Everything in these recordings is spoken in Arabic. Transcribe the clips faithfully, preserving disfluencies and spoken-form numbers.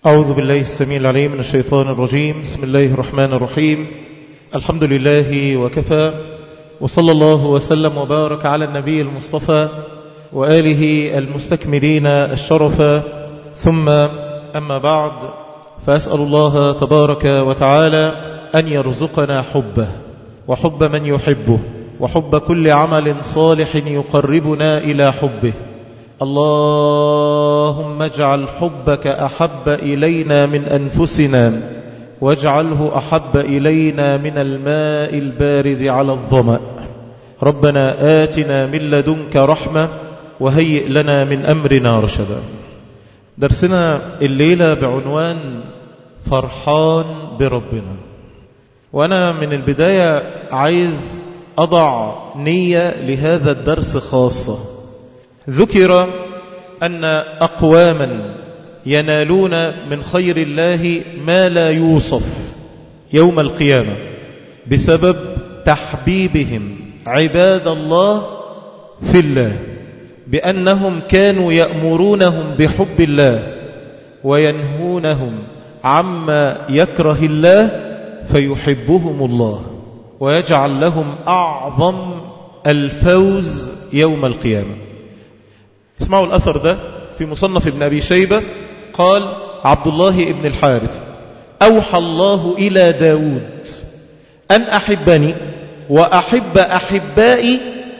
أعوذ بالله السميع العليم من الشيطان الرجيم. بسم الله الرحمن الرحيم. الحمد لله وكفى، وصلى الله وسلم وبارك على النبي المصطفى وآله المستكملين الشرفا، ثم أما بعد، فأسأل الله تبارك وتعالى أن يرزقنا حبه وحب من يحبه وحب كل عمل صالح يقربنا إلى حبه. اللهم اجعل حبك أحب إلينا من أنفسنا، واجعله أحب إلينا من الماء البارد على الظمأ. ربنا آتنا من لدنك رحمة وهيئ لنا من أمرنا رشدا. درسنا الليلة بعنوان فرحان بربنا. وأنا من البداية عايز أضع نية لهذا الدرس خاصة. ذكر أن أقواما ينالون من خير الله ما لا يوصف يوم القيامة بسبب تحبيبهم عباد الله في الله، بأنهم كانوا يأمرونهم بحب الله وينهونهم عما يكره الله، فيحبهم الله ويجعل لهم أعظم الفوز يوم القيامة. اسمعوا الأثر ده في مصنف ابن أبي شيبة. قال عبد الله ابن الحارث: أوحى الله إلى داود أن أحبني وأحب أحبائي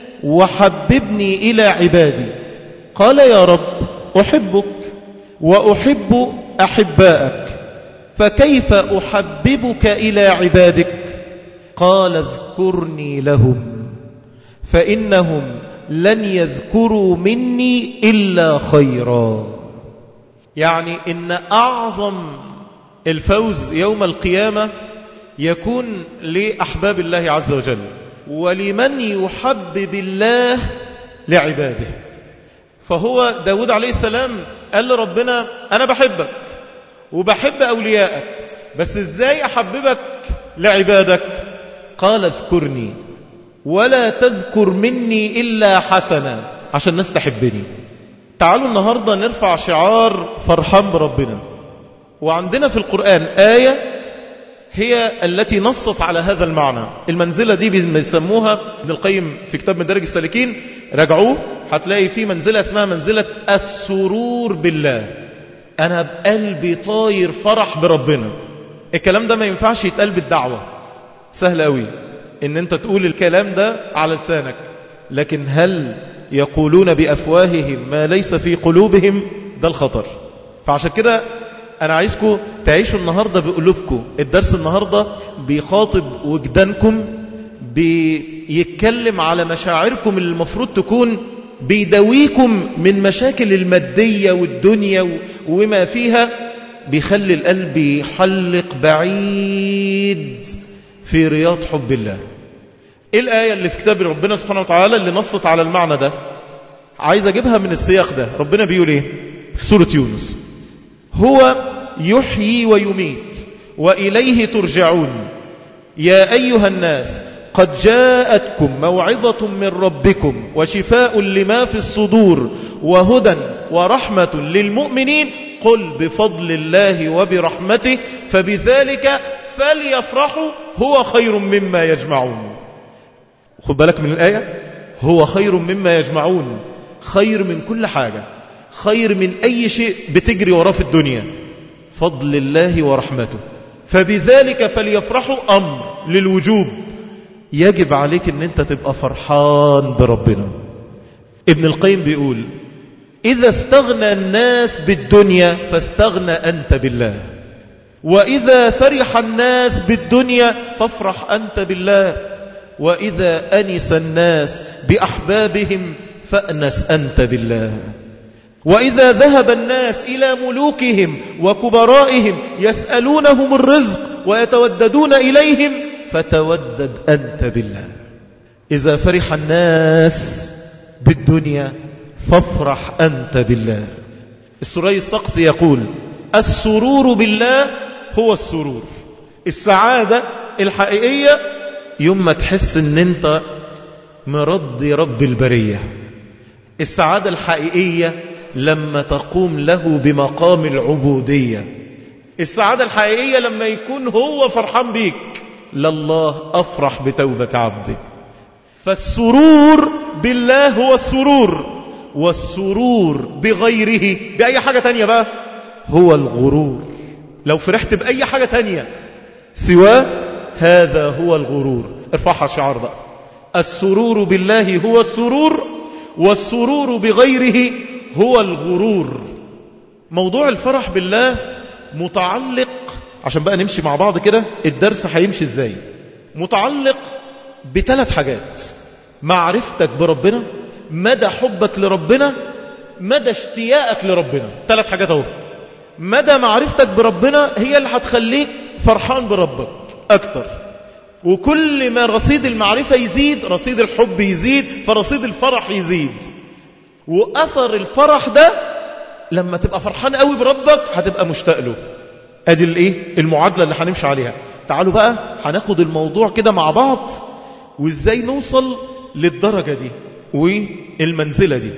وحببني إلى عبادي. قال: يا رب، أحبك وأحب أحبائك، فكيف أحببك إلى عبادك؟ قال: اذكرني لهم، فإنهم لن يذكروا مني إلا خيرا. يعني إن أعظم الفوز يوم القيامة يكون لأحباب الله عز وجل، ولمن يحبب الله لعباده. فهو داود عليه السلام قال لربنا: أنا بحبك وبحب أوليائك، بس إزاي أحببك لعبادك؟ قال: اذكرني ولا تذكر مني إلا حسنا، عشان الناس تحبني. تعالوا النهاردة نرفع شعار فرحان بربنا. وعندنا في القرآن آية هي التي نصت على هذا المعنى. المنزلة دي بيسموها ابن القيم في كتاب مدارج السالكين، راجعوه هتلاقي فيه منزلة اسمها منزلة السرور بالله. أنا بقلبي طاير فرح بربنا. الكلام ده ما ينفعش يتقال بالدعوة، سهل قوي ان انت تقول الكلام ده على لسانك، لكن هل يقولون بأفواههم ما ليس في قلوبهم؟ ده الخطر. فعشان كده انا عايزكم تعيشوا النهاردة بقلوبكم. الدرس النهاردة بيخاطب وجدانكم، بيتكلم على مشاعركم اللي المفروض تكون بيداويكم من مشاكل المادية والدنيا وما فيها، بيخلي القلب يحلق بعيد في رياض حب الله. ايه الآية اللي في كتاب ربنا سبحانه وتعالى اللي نصت على المعنى ده؟ عايز اجيبها من السياق ده. ربنا بيقول ايه في سورة يونس؟ هو يحيي ويميت وإليه ترجعون. يا أيها الناس قد جاءتكم موعظة من ربكم وشفاء لما في الصدور وهدى ورحمة للمؤمنين. قل بفضل الله وبرحمته فبذلك فليفرحوا هو خير مما يجمعون. خد بالك من الآية، هو خير مما يجمعون، خير من كل حاجة، خير من أي شيء بتجري وراه في الدنيا. فضل الله ورحمته فبذلك فليفرحوا، أمر للوجوب. يجب عليك ان انت تبقى فرحان بربنا. ابن القيم بيقول: إذا استغنى الناس بالدنيا فاستغنى أنت بالله، وإذا فرح الناس بالدنيا فافرح أنت بالله، وإذا أنس الناس بأحبابهم فأنس أنت بالله، وإذا ذهب الناس إلى ملوكهم وكبرائهم يسألونهم الرزق ويتوددون إليهم فتودد أنت بالله. إذا فرح الناس بالدنيا فافرح أنت بالله. السوري السقطي يقول: السرور بالله هو السرور. السعادة الحقيقية يوم ما تحس ان انت مرضي رب البرية. السعادة الحقيقية لما تقوم له بمقام العبودية، السعادة الحقيقية لما يكون هو فرحان بيك. لله أفرح بتوبة عبده. فالسرور بالله هو السرور، والسرور بغيره بأي حاجة تانية بقى هو الغرور. لو فرحت بأي حاجة تانية سواه هذا هو الغرور. ارفعها شعار بقى: السرور بالله هو السرور، والسرور بغيره هو الغرور. موضوع الفرح بالله متعلق، عشان بقى نمشي مع بعض كده الدرس هيمشي ازاي، متعلق بثلاث حاجات: معرفتك بربنا، مدى حبك لربنا، مدى اشتياقك لربنا. ثلاث حاجات اهو. مدى معرفتك بربنا هي اللي هتخليك فرحان بربك اكتر، وكل ما رصيد المعرفة يزيد رصيد الحب يزيد، فرصيد الفرح يزيد. وأثر الفرح ده لما تبقى فرحان قوي بربك هتبقى مشتاق له. ادي الايه المعادلة اللي هنمشي عليها. تعالوا بقى هناخد الموضوع كده مع بعض، وازاي نوصل للدرجة دي والمنزلة دي.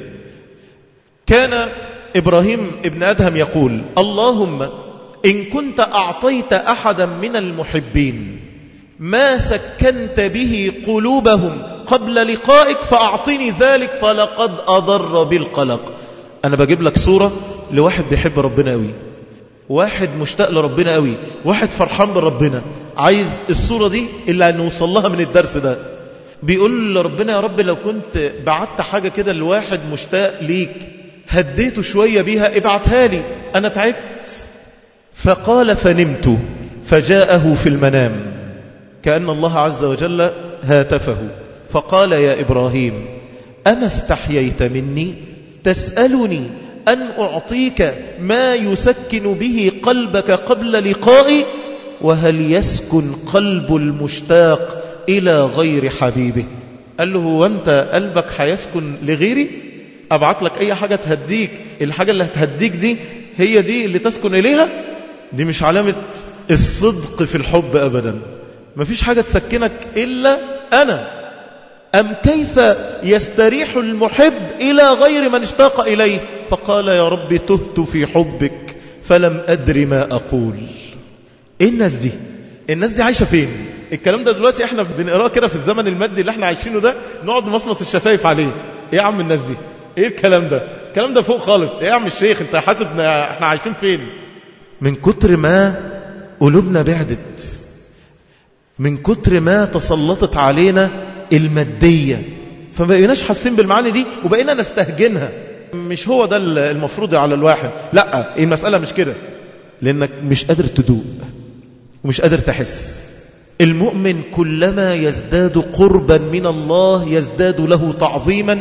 كان إبراهيم ابن أدهم يقول: اللهم إن كنت أعطيت أحدا من المحبين ما سكنت به قلوبهم قبل لقائك فأعطني ذلك فلقد أضر بالقلق. أنا بجيب لك صورة لواحد بيحب ربنا قوي، واحد مشتاق لربنا قوي، واحد فرحان بربنا، عايز الصورة دي اللي هنوصل لها من الدرس ده. بيقول لربنا: يا رب لو كنت بعت حاجة كده لواحد مشتاق ليك هديته شوية بيها ابعتها لي، أنا تعبت. فقال: فنمت فجاءه في المنام كأن الله عز وجل هاتفه فقال: يا إبراهيم أما استحييت مني تسألني أن أعطيك ما يسكن به قلبك قبل لقائي؟ وهل يسكن قلب المشتاق إلى غير حبيبه؟ قال له: وانت قلبك هيسكن لغيري؟ أبعت لك أي حاجة تهديك، الحاجة اللي هتهديك دي هي دي اللي تسكن إليها؟ دي مش علامة الصدق في الحب أبدا. مفيش حاجة تسكنك إلا أنا. أم كيف يستريح المحب إلى غير من اشتاق إليه؟ فقال: يا رب تهت في حبك فلم أدري ما أقول. إيه الناس دي؟ الناس دي عايشة فين؟ الكلام ده دلوقتي احنا بنقراه كده في الزمن المادي اللي احنا عايشينه ده، نقعد نمصمص الشفايف عليه. ايه يا عم الناس دي؟ ايه الكلام ده؟ الكلام ده فوق خالص. ايه يا عم الشيخ انت حاسب احنا عايشين فين؟ من كتر ما قلوبنا بعدت، من كتر ما تسلطت علينا المادية، فما بقيناش حاسين بالمعاني دي وبقينا نستهجنها. مش هو ده المفروض على الواحد، لا المسألة مش كده، لأنك مش قادر تدوق ومش قادر تحس. المؤمن كلما يزداد قربا من الله يزداد له تعظيما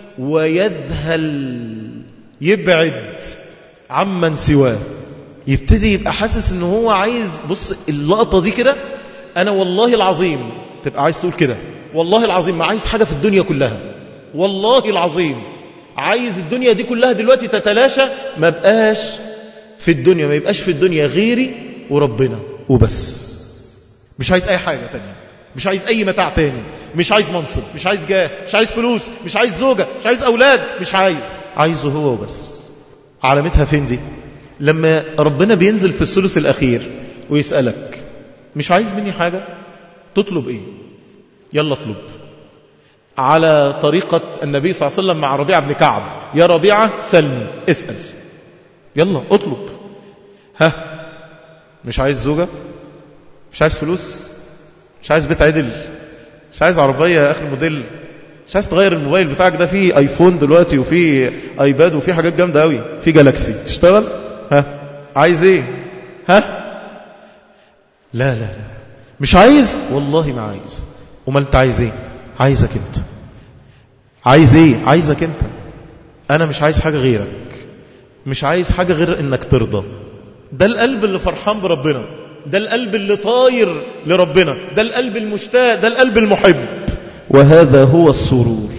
ويذهل، يبعد عمن سواه، يبتدي يبقى حاسس انه هو عايز. بص اللقطة دي كده، انا والله العظيم تبقى عايز تقول كده: والله العظيم ما عايز حاجة في الدنيا كلها، والله العظيم عايز الدنيا دي كلها دلوقتي تتلاشى، ما بقاش في الدنيا، ما يبقاش في الدنيا غيري وربنا وبس. مش عايز اي حاجة تانية، مش عايز اي متاع تاني، مش عايز منصب، مش عايز جاه، مش عايز فلوس، مش عايز زوجة، مش عايز اولاد، مش عايز، عايزه هو وبس. علامتها فين دي؟ لما ربنا بينزل في الثلث الاخير ويسألك: مش عايز مني حاجة؟ تطلب ايه؟ يلا اطلب. على طريقة النبي صلى الله عليه وسلم مع ربيعة بن كعب: يا ربيعة سلني، اسأل، يلا اطلب. ها، مش عايز زوجة، مش عايز فلوس، مش عايز بيت عدل، مش عايز عربية اخر موديل، مش عايز تغير الموبايل بتاعك ده، فيه ايفون دلوقتي وفيه ايباد وفيه حاجات جامدة قوي، فيه جالاكسي تشتغل. ها، عايز ايه؟ ها، لا لا لا مش عايز، والله ما عايز. وما انت عايز ايه؟ عايزك انت. عايز ايه؟ عايزك انت. انا مش عايز حاجة غيرك، مش عايز حاجة غير انك ترضى. ده القلب اللي فرحان بربنا، ده القلب اللي طاير لربنا، ده القلب المشتاق، ده القلب المحب. وهذا هو السرور،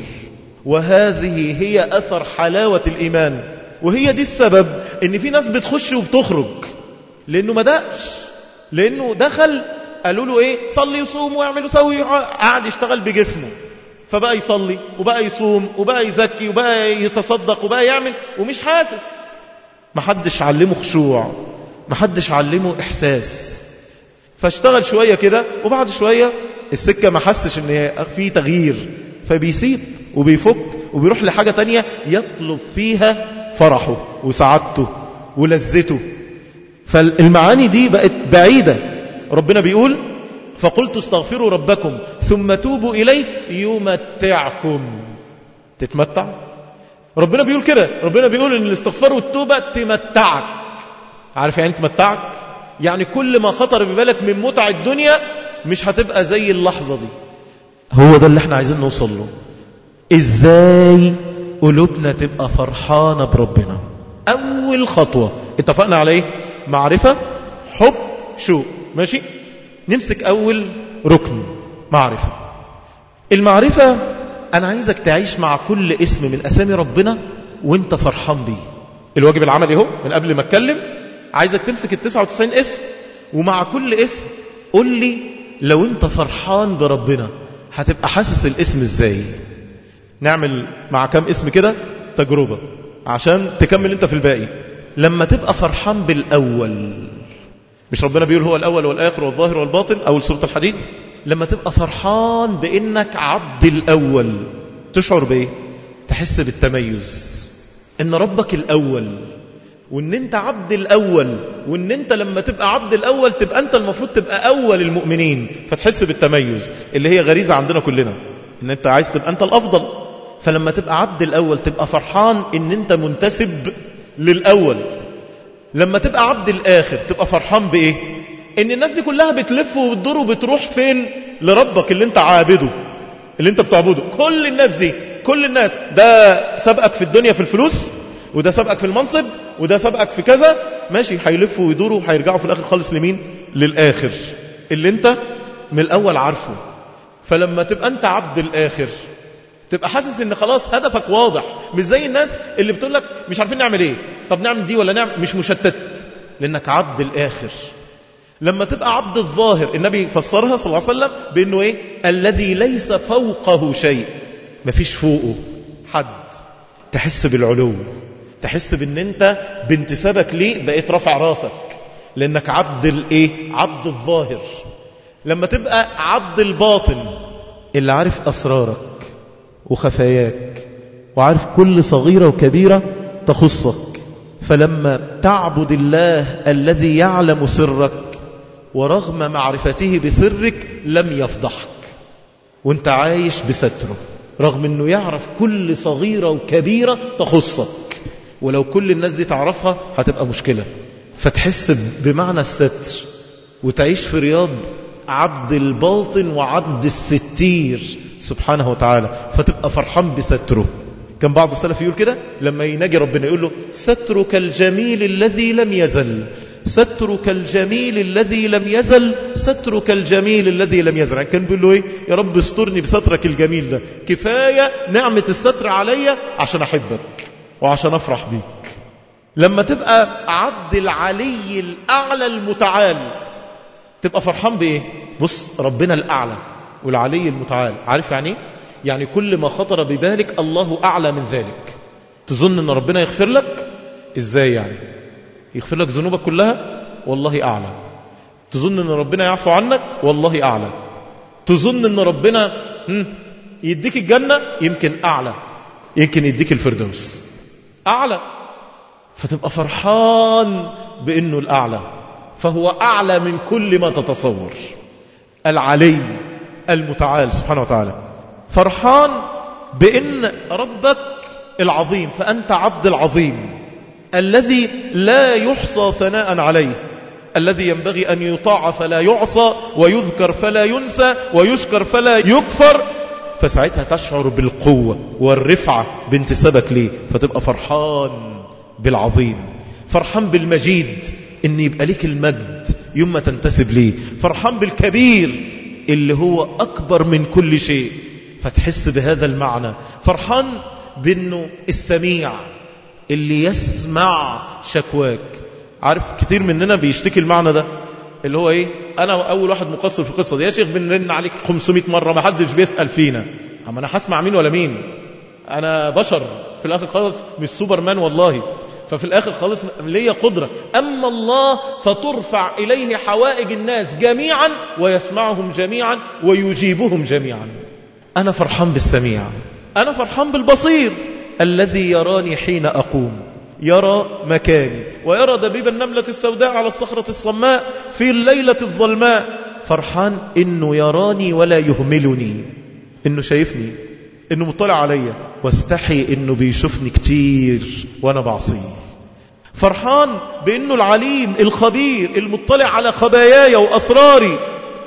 وهذه هي أثر حلاوة الإيمان. وهي دي السبب ان في ناس بتخش وبتخرج، لانه ما دقش، لانه دخل قالوا له ايه؟ صلي وصوم واعمل وسوي، قاعد يشتغل بجسمه، فبقى يصلي وبقى يصوم وبقى يزكي وبقى يتصدق وبقى يعمل ومش حاسس. محدش علمه خشوع، محدش علمه إحساس، فاشتغل شوية كده وبعد شوية السكة ما حسش ان في تغيير، فبيسيب وبيفك وبيروح لحاجة تانية يطلب فيها فرحه وسعادته ولذته. فالمعاني دي بقت بعيدة. ربنا بيقول فقلت استغفروا ربكم ثم توبوا إليه يمتعكم. تتمتع؟ ربنا بيقول كده، ربنا بيقول ان الاستغفار والتوبة تمتعك. عارف يعني تمتعك؟ يعني كل ما خطر ببالك من متع الدنيا مش هتبقى زي اللحظة دي. هو ده اللي احنا عايزين نوصل له. ازاي قلوبنا تبقى فرحانة بربنا؟ اول خطوة اتفقنا عليه معرفة حب شوق، ماشي؟ نمسك اول ركن معرفة. المعرفة انا عايزك تعيش مع كل اسم من اسامي ربنا وانت فرحان بيه. الواجب العملي اهو من قبل ما اتكلم، عايزك تمسك التسعة وتسعين اسم ومع كل اسم قول لي لو انت فرحان بربنا هتبقى حاسس الاسم ازاي. نعمل مع كام اسم كده تجربة عشان تكمل انت في الباقي. لما تبقى فرحان بالأول، مش ربنا بيقول هو الأول والآخر والظاهر والباطن أول سورة الحديد؟ لما تبقى فرحان بأنك عبد الأول تشعر بإيه؟ تحس بالتميز إن ربك الأول وإن أنت عبد الأول، وإن أنت لما تبقى عبد الأول تبقى أنت المفروض تبقى أول المؤمنين، فتحس بالتميز اللي هي غريزة عندنا كلنا إن أنت عايز تبقى أنت الأفضل. فلما تبقى عبد الأول تبقى فرحان إن أنت منتسب للأول. لما تبقى عبد الآخر تبقى فرحان بإيه؟ إن الناس دي كلها بتلف وبتدور وبتروح فين؟ لربك اللي أنت عابده، اللي أنت بتعبده. كل الناس دي، كل الناس، ده سبقك في الدنيا في الفلوس، وده سبقك في المنصب، وده سبقك في كذا، ماشي، هيلفوا ويدوروا وهيرجعوا في الآخر خالص لمين؟ للآخر اللي أنت من الأول عارفه. فلما تبقى أنت عبد الآخر تبقى حاسس ان خلاص هدفك واضح، مش زي الناس اللي بتقول لك مش عارفين نعمل ايه، طب نعمل دي ولا نعمل، مش مشتت لانك عبد الاخر. لما تبقى عبد الظاهر النبي فسرها صلى الله عليه وسلم بانه ايه؟ الذي ليس فوقه شيء، مفيش فوقه حد. تحس بالعلو، تحس بان انت بانتسابك ليه بقيت رافع راسك لانك عبد الايه؟ عبد الظاهر. لما تبقى عبد الباطن اللي عارف اسرارك وخفاياك وعارف كل صغيرة وكبيرة تخصك، فلما تعبد الله الذي يعلم سرك ورغم معرفته بسرك لم يفضحك، وانت عايش بستره رغم انه يعرف كل صغيرة وكبيرة تخصك، ولو كل الناس دي تعرفها هتبقى مشكلة. فتحس بمعنى الستر وتعيش في رياض عبد الباطن وعبد الستير سبحانه وتعالى، فتبقى فرحان بستره. كان بعض السلف يقول كده لما يناجي ربنا يقول له سترك الجميل الذي لم يزل، سترك الجميل الذي لم يزل، سترك الجميل الذي لم يزل. يعني كان بيقول له ايه؟ يا رب استرني بسترك الجميل ده، كفاية نعمة الستر عليا عشان أحبك وعشان أفرح بيك. لما تبقى عبد العلي الأعلى المتعال تبقى فرحان بإيه؟ بص، ربنا الأعلى والعلي المتعال، عارف يعني؟ يعني كل ما خطر ببالك الله أعلى من ذلك. تظن أن ربنا يغفر لك؟ إزاي يعني؟ يغفر لك ذنوبك كلها؟ والله أعلى. تظن أن ربنا يعفو عنك؟ والله أعلى. تظن أن ربنا يديك الجنة؟ يمكن أعلى، يمكن يديك الفردوس أعلى. فتبقى فرحان بأنه الأعلى، فهو أعلى من كل ما تتصور، العلي المتعال سبحانه وتعالى. فرحان بأن ربك العظيم، فأنت عبد العظيم الذي لا يحصى ثناء عليه، الذي ينبغي أن يطاع فلا يعصى ويذكر فلا ينسى ويشكر فلا يكفر. فساعتها تشعر بالقوة والرفعة بانتسابك ليه، فتبقى فرحان بالعظيم، فرحان بالمجيد ان يبقى ليك المجد يوم ما تنتسب ليه، فرحان بالكبير اللي هو أكبر من كل شيء، فتحس بهذا المعنى. فرحان بأنه السميع اللي يسمع شكواك. عارف كتير مننا بيشتكي المعنى ده اللي هو ايه؟ انا اول واحد مقصر في القصه دي يا شيخ، بنرن عليك خمسمائة مره ما حدش بيسال فينا. اما انا هسمع مين ولا مين؟ انا بشر في الاخر خالص، مش سوبر مان والله. ففي الآخر خالص ليه قدرة. أما الله فترفع إليه حوائج الناس جميعا ويسمعهم جميعا ويجيبهم جميعا. أنا فرحان بالسميع، أنا فرحان بالبصير الذي يراني حين أقوم، يرى مكاني ويرى دبيب النملة السوداء على الصخرة الصماء في الليلة الظلماء. فرحان إنه يراني ولا يهملني، إنه شايفني، إنه مطلع عليا، واستحي إنه بيشوفني كتير وأنا بعصيه. فرحان بإنه العليم الخبير المطلع على خباياي وأسراري.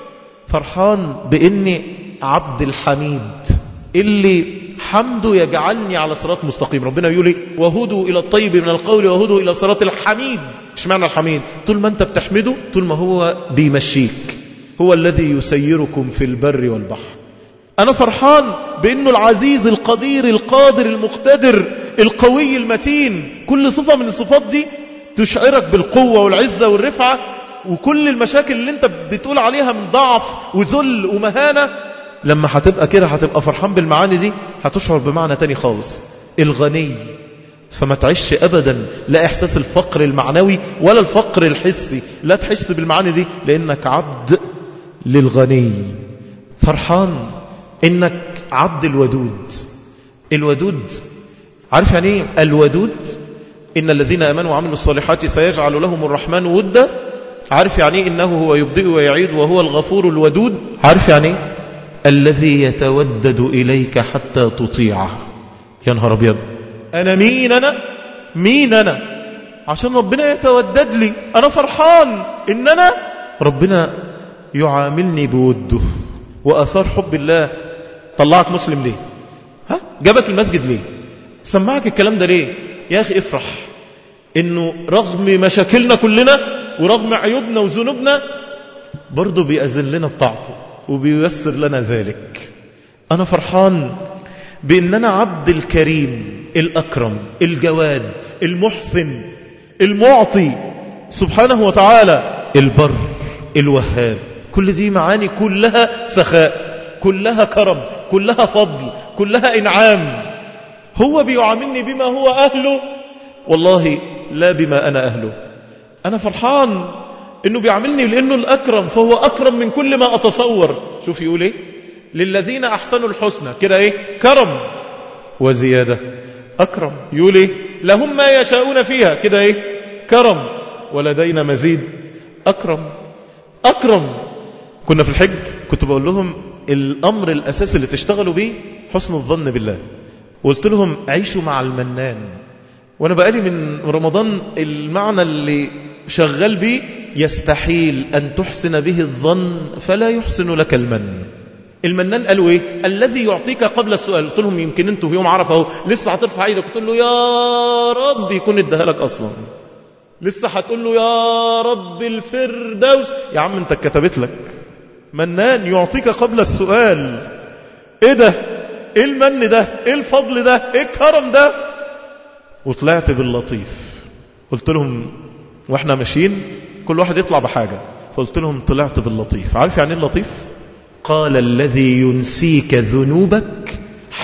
فرحان بإني عبد الحميد اللي حمده يجعلني على صراط مستقيم. ربنا يقول لي وهدوا إلى الطيب من القول وهدوا إلى صراط الحميد. إيش معنى الحميد؟ طول ما أنت بتحمده طول ما هو بيمشيك، هو الذي يسيركم في البر والبحر. أنا فرحان بأنه العزيز القدير القادر المقتدر القوي المتين. كل صفة من الصفات دي تشعرك بالقوة والعزة والرفعة، وكل المشاكل اللي انت بتقول عليها من ضعف وذل ومهانة لما هتبقى كده هتبقى فرحان بالمعاني دي، هتشعر بمعنى تاني خالص، الغني. فما تعيش أبدا لا إحساس الفقر المعنوي ولا الفقر الحسي، لا تحس بالمعاني دي لأنك عبد للغني. فرحان إنك عبد الودود. الودود عارف يعني ايه الودود؟ إن الذين آمنوا وعملوا الصالحات سيجعل لهم الرحمن ودا. عارف يعني ايه إنه هو يبدئ ويعيد وهو الغفور الودود؟ عارف يعني ايه الذي يتودد إليك حتى تطيعه. يا نهار أبيض، أنا مين أنا مين أنا عشان ربنا يتودد لي؟ أنا فرحان إن أنا ربنا يعاملني بوده وأثار حب الله. طلعك مسلم ليه؟ ها؟ جابك المسجد ليه؟ سمعك الكلام ده ليه؟ يا أخي افرح إنه رغم مشاكلنا كلنا ورغم عيوبنا وذنوبنا برضو بيأذن لنا بطاعته وبييسر لنا ذلك. أنا فرحان بأننا عبد الكريم الأكرم الجواد المحسن المعطي سبحانه وتعالى، البر الوهاب. كل دي معاني كلها سخاء، كلها كرم، كلها فضل، كلها إنعام. هو بيعاملني بما هو أهله والله لا بما أنا أهله. أنا فرحان إنه بيعاملني لأنه الأكرم، فهو أكرم من كل ما أتصور. شوف يقول إيه؟ للذين أحسنوا الحسنى كده إيه؟ كرم وزيادة. أكرم. يقول إيه؟ لهم ما يشاءون فيها كده إيه؟ كرم ولدينا مزيد. أكرم أكرم. كنا في الحج كنت بقول لهم الأمر الأساسي اللي تشتغلوا به حسن الظن بالله. قلت لهم عيشوا مع المنان. وأنا بقالي من رمضان المعنى اللي شغال به يستحيل أن تحسن به الظن فلا يحسن لك المن. المنان قالوا إيه؟ الذي يعطيك قبل السؤال. قلت لهم يمكن أنتوا في يوم عرفة اهو لسه هترفع ايدك وتقول له يا رب يكون اداها لك أصلا، لسه هتقول له يا رب الفردوس. يا عم أنت كتبت لك. منان يعطيك قبل السؤال. إيه ده؟ إيه المن ده؟ إيه الفضل ده؟ إيه الكرم ده؟ وطلعت باللطيف. قلت لهم وإحنا ماشيين كل واحد يطلع بحاجة، فقلت لهم طلعت باللطيف. عارف يعني اللطيف؟ قال الذي ينسيك ذنوبك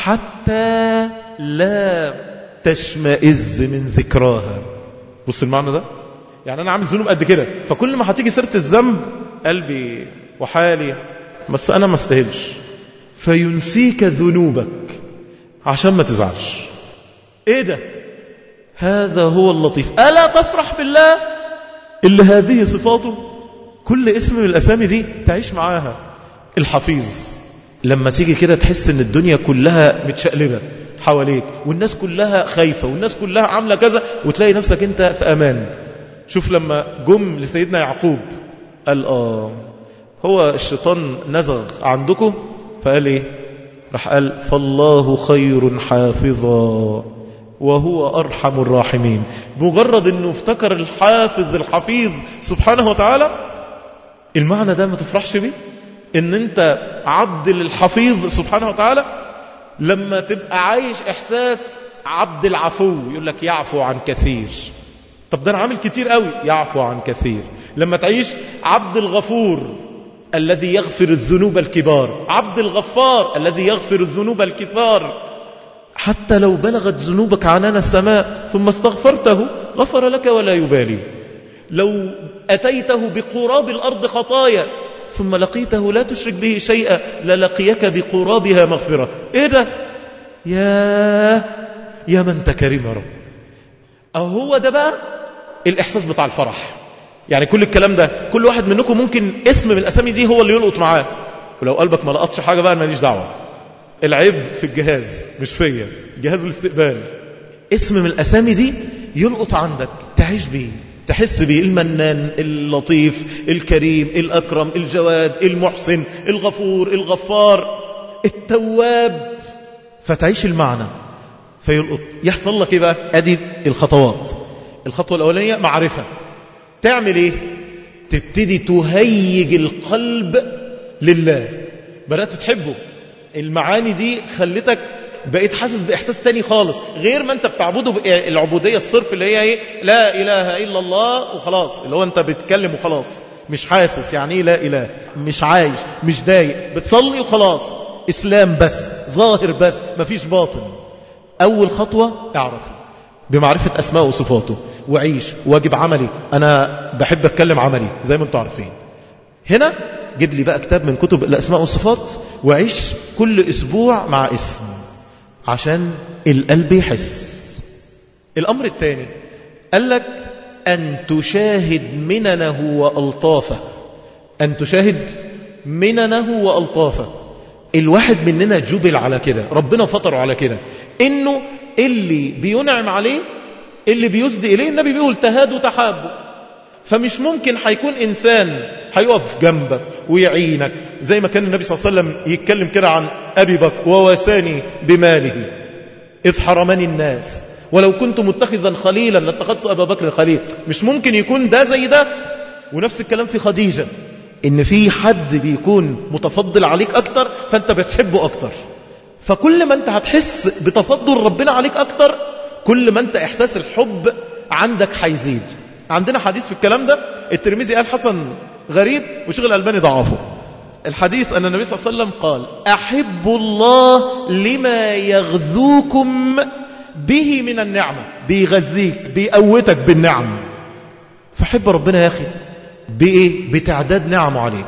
حتى لا تشمئز من ذكراها. بص المعنى ده، يعني أنا عامل ذنوب قد كده، فكل ما هتيجي سيرة الذنب قلبي وحالي بس أنا ما استاهلش، فينسيك ذنوبك عشان ما تزعلش. إيه ده؟ هذا هو اللطيف. ألا تفرح بالله اللي هذه صفاته؟ كل اسم من الأسامي دي تعيش معاها. الحفيظ، لما تيجي كده تحس ان الدنيا كلها متشقلبة حواليك والناس كلها خايفة والناس كلها عاملة كذا وتلاقي نفسك انت في امان. شوف لما جم لسيدنا يعقوب قال اه هو الشيطان نزغ عندكم، فقال ايه؟ راح قال فالله خير حافظا وهو أرحم الراحمين. مجرد انه افتكر الحافظ الحفيظ سبحانه وتعالى، المعنى ده ما تفرحش بيه؟ ان انت عبد للحفيظ سبحانه وتعالى. لما تبقى عايش احساس عبد العفو، يقول لك يعفو عن كثير. طب ده انا عامل كتير قوي، يعفو عن كثير. لما تعيش عبد الغفور الذي يغفر الذنوب الكبار، عبد الغفار الذي يغفر الذنوب الكثار، حتى لو بلغت ذنوبك عنان السماء ثم استغفرته غفر لك ولا يبالي. لو أتيته بقراب الأرض خطايا ثم لقيته لا تشرك به شيئا للقيك بقرابها مغفرة. إيه ده؟ يا يا من تكرم يا رب. أهو ده بقى الإحساس بتاع الفرح. يعني كل الكلام ده كل واحد منكم ممكن اسم من الأسامي دي هو اللي يلقط معاه، ولو قلبك ما لقطش حاجة بقى ماليش دعوة، العيب في الجهاز مش فيا، جهاز الاستقبال. اسم من الأسامي دي يلقط عندك، تعيش بيه، تحس بيه، المنان، اللطيف، الكريم، الأكرم، الجواد، المحسن، الغفور، الغفار، التواب، فتعيش المعنى فيلقط. يحصل لك ايه بقى؟ ادي الخطوات. الخطوة الأولانية معرفة. تعمل ايه؟ تبتدي تهيج القلب لله، بدأت تحبه. المعاني دي خلتك بقيت حاسس بإحساس تاني خالص غير ما انت بتعبده. العبودية الصرف اللي هي ايه؟ لا إله إلا الله وخلاص، اللي هو انت بتكلم وخلاص، مش حاسس يعني ايه لا إله، مش عايش، مش دايق، بتصلي وخلاص، إسلام بس، ظاهر بس، مفيش باطن. أول خطوة اعرف بمعرفة أسماء وصفاته وعيش واجب عملي. أنا بحب أتكلم عملي زي ما انتم عارفين. هنا جيب لي بقى كتاب من كتب الأسماء والصفات وعيش كل أسبوع مع اسم عشان القلب يحس. الأمر الثاني قال لك أن تشاهد مننه وألطافه. أن تشاهد مننه وألطافه. الواحد مننا جبل على كده، ربنا فطره على كده، إنه اللي بينعم عليه اللي بيسدي إليه، النبي بيقول تهادوا تحابوا. فمش ممكن هيكون إنسان هيقف جنبك ويعينك زي ما كان النبي صلى الله عليه وسلم يتكلم كده عن أبي بكر وواساني بماله إذ حرمني الناس ولو كنت متخذا خليلا لاتخذت أبا بكر خليل. مش ممكن يكون ده زي ده. ونفس الكلام في خديجة، إن في حد بيكون متفضل عليك أكتر فأنت بتحبه أكتر. فكل ما أنت هتحس بتفضل ربنا عليك أكتر كل ما أنت إحساس الحب عندك هيزيد. عندنا حديث في الكلام ده، الترمذي قال حسن غريب وشيخ الألباني ضعفه. الحديث أن النبي صلى الله عليه وسلم قال أحب الله لما يغذوكم به من النعمة. بيغذيك بيقوتك بالنعم. فحب ربنا يا أخي بإيه؟ بتعداد نعمه عليك.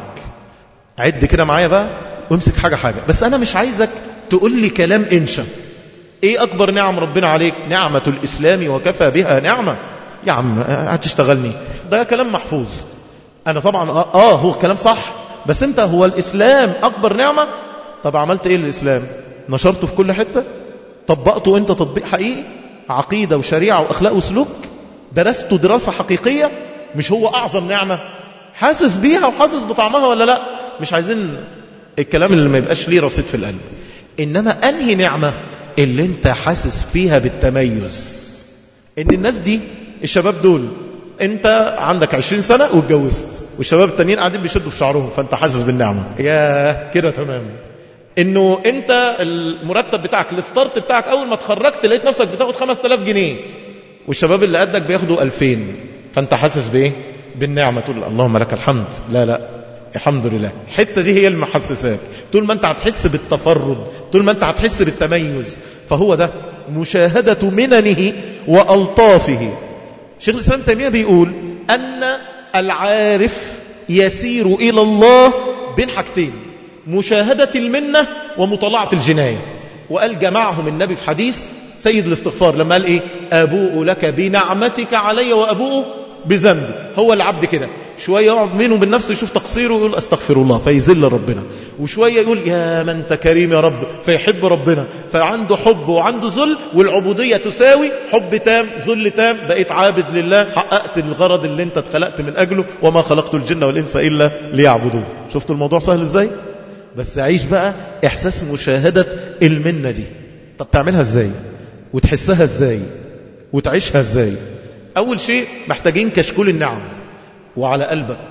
عد كده معايا بقى وامسك حاجة حاجة. بس أنا مش عايزك تقول لي كلام إنشا. إيه أكبر نعم ربنا عليك؟ نعمة الإسلام وكفى بها نعمة. يا عم هتشتغلني، ده كلام محفوظ. أنا طبعا آه, آه هو كلام صح، بس أنت هو الإسلام أكبر نعمة؟ طب عملت إيه للإسلام؟ نشرته في كل حتة؟ طبقته أنت تطبيق حقيقي؟ عقيدة وشريعة وأخلاق وسلوك؟ درسته دراسة حقيقية؟ مش هو أعظم نعمة؟ حاسس بيها وحاسس بطعمها ولا لا؟ مش عايزين الكلام اللي ما يبقاش ليه رصيد في القلب. إنما أنهي نعمة اللي أنت حاسس فيها بالتميز؟ إن الناس دي الشباب دول أنت عندك عشرين سنة واتجوزت والشباب التانيين قاعدين بيشدوا في شعرهم فأنت حاسس بالنعمة. يا كده تمام. إنه أنت المرتب بتاعك الستارت بتاعك أول ما تخرجت لقيت نفسك بتاخد خمسة آلاف جنيه والشباب اللي قدك بياخدوا ألفين فأنت حاسس بإيه؟ بالنعمة. تقول اللهم لك الحمد. لا لا الحمد لله. الحتة دي هي اللي محسساك. طول ما أنت هتحس بالتفرد، طول ما أنت هتحس بالتميز، فهو ده مشاهدة مننه وألطافه. شيخ الإسلام تيمية بيقول أن العارف يسير إلى الله بين حاجتين: مشاهدة المنة ومطالعة الجناية. وقال جمعهم النبي في حديث سيد الاستغفار لما قال إيه؟ أبوء لك بنعمتك علي وأبوء بذنبي. هو العبد كده شوية يقعد منه بالنفس يشوف تقصيره ويقول أستغفر الله فيذل ربنا، وشوية يقول يا من أنت كريم يا رب فيحب ربنا، فعنده حب وعنده ذل، والعبودية تساوي حب تام ذل تام. بقيت عابد لله، حققت الغرض اللي انت اتخلقت من أجله، وما خلقت الجن والإنس إلا ليعبدون. شفتوا الموضوع سهل ازاي؟ بس عيش بقى إحساس مشاهدة المنة دي. طب تعملها ازاي وتحسها ازاي وتعيشها ازاي؟ أول شيء محتاجين كشكول النعم وعلى قلبك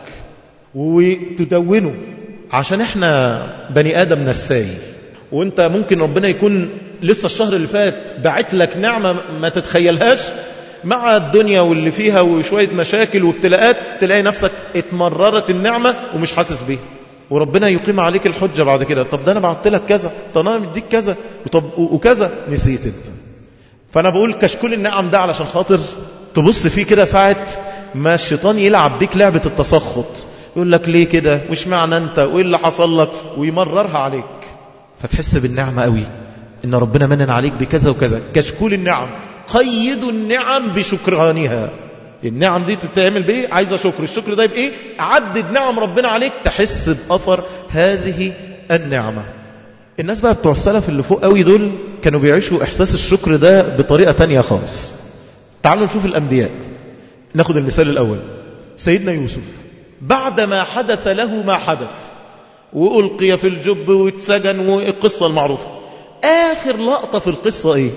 وتدونه، عشان احنا بني آدم نساي. وانت ممكن ربنا يكون لسه الشهر اللي فات بعت لك نعمة ما تتخيلهاش، مع الدنيا واللي فيها وشوية مشاكل وابتلاءات تلاقي نفسك اتمررت النعمة ومش حاسس بيها، وربنا يقيم عليك الحجة بعد كده. طب ده أنا بعت لك كذا، طب أنا مديك كذا، وطب وكذا، نسيت انت. فأنا بقول كشكول النعم ده علشان خاطر تبص فيه كده ساعة ما الشيطان يلعب بيك لعبة التسخط، يقول لك ليه كده وش معنى انت وايه اللي حصل لك ويمررها عليك، فتحس بالنعمة قوي ان ربنا منن عليك بكذا وكذا. كشكول النعم، قيدوا النعم بشكرانها. النعم دي تتعمل بايه؟ عايزة شكر. الشكر ده بايه؟ عدد نعم ربنا عليك تحس بأثر هذه النعمة. الناس بقى بتوع السلف اللي فوق قوي دول كانوا بيعيشوا إحساس الشكر ده بطريقة تانية خالص. تعالوا نشوف الأنبياء. ناخد المثال الأول، سيدنا يوسف بعدما حدث له ما حدث وألقي في الجب واتسجن والقصة المعروفة، آخر لقطة في القصة إيه؟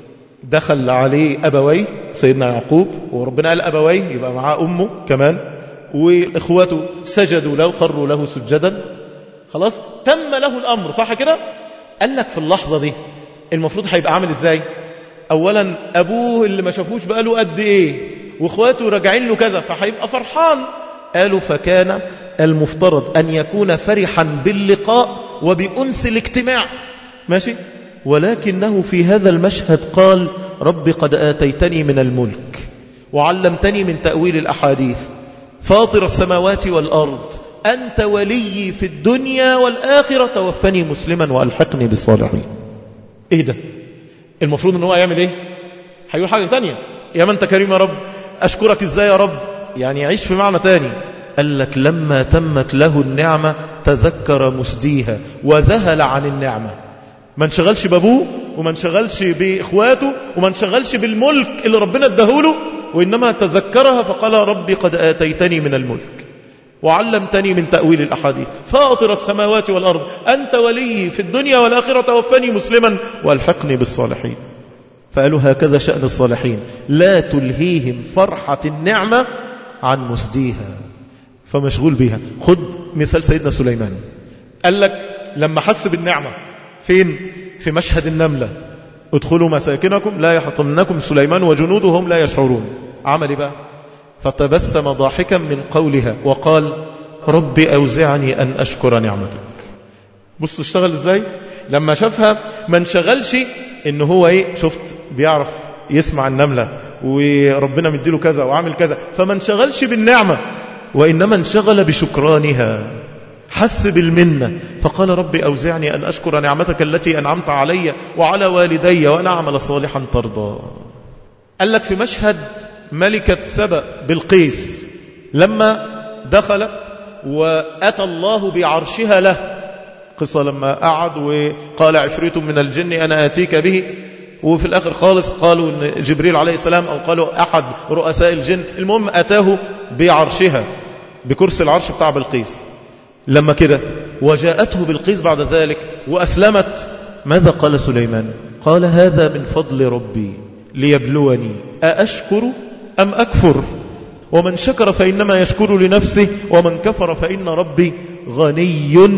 دخل عليه أبوي سيدنا يعقوب، وربنا قال أبوي يبقى معاه أمه كمان، وإخواته سجدوا له خروا له سجدا، خلاص تم له الأمر، صح كده؟ قال لك في اللحظة دي المفروض هيبقى عامل إزاي؟ أولا أبوه اللي ما شافوش بقاله قد إيه وإخواته راجعين له كذا، فهيبقى فرحان. قالوا فكان المفترض أن يكون فرحا باللقاء وبأنس الاجتماع، ماشي؟ ولكنه في هذا المشهد قال رب قد آتيتني من الملك وعلمتني من تأويل الأحاديث فاطر السماوات والأرض أنت ولي في الدنيا والآخرة توفني مسلما وألحقني بالصالحين. إيه ده؟ المفروض أنه يعمل إيه؟ هيقول حاجة تانية، يا من أنت كريم يا رب، أشكرك إزاي يا رب؟ يعني يعيش في معنى تاني. قال لك لما تمت له النعمة تذكر مسديها وذهل عن النعمة، ما انشغلش بابوه وما انشغلش بإخواته وما انشغلش بالملك اللي ربنا اداهوله، وإنما تذكرها فقال ربي قد آتيتني من الملك وعلمتني من تأويل الأحاديث فاطر السماوات والأرض أنت ولي في الدنيا والآخرة توفني مسلما وألحقني بالصالحين. فقالوا هكذا شأن الصالحين لا تلهيهم فرحة النعمة عن مسديها، فمشغول بها. خد مثال سيدنا سليمان، قال لك لما حس بالنعمة فين؟ في مشهد النملة، ادخلوا مساكنكم لا يحطمنكم سليمان وجنوده هم لا يشعرون. عمل بقى فتبسم ضاحكا من قولها وقال ربي أوزعني أن أشكر نعمتك. بص اشتغل ازاي لما شافها، ما انشغلش ان هو ايه، شفت بيعرف يسمع النملة وربنا مديله كذا وعامل كذا، فما انشغلش بالنعمة وإنما انشغل بشكرانها، حس بالمنة فقال ربي أوزعني أن أشكر نعمتك التي أنعمت علي وعلى والدي وأن أعمل صالحا ترضى. قال لك في مشهد ملكة سبأ بالقيس لما دخلت وأتى الله بعرشها له، قصة لما قعد وقال عفريت من الجن أنا آتيك به، وفي الآخر خالص قالوا إن جبريل عليه السلام أو قالوا أحد رؤساء الجن، المهم أتاه بعرشها بكرسي العرش بتاع بالقيس. لما كده وجاءته بالقيس بعد ذلك وأسلمت، ماذا قال سليمان؟ قال هذا من فضل ربي ليبلوني أأشكر أم أكفر ومن شكر فإنما يشكر لنفسه ومن كفر فإن ربي غني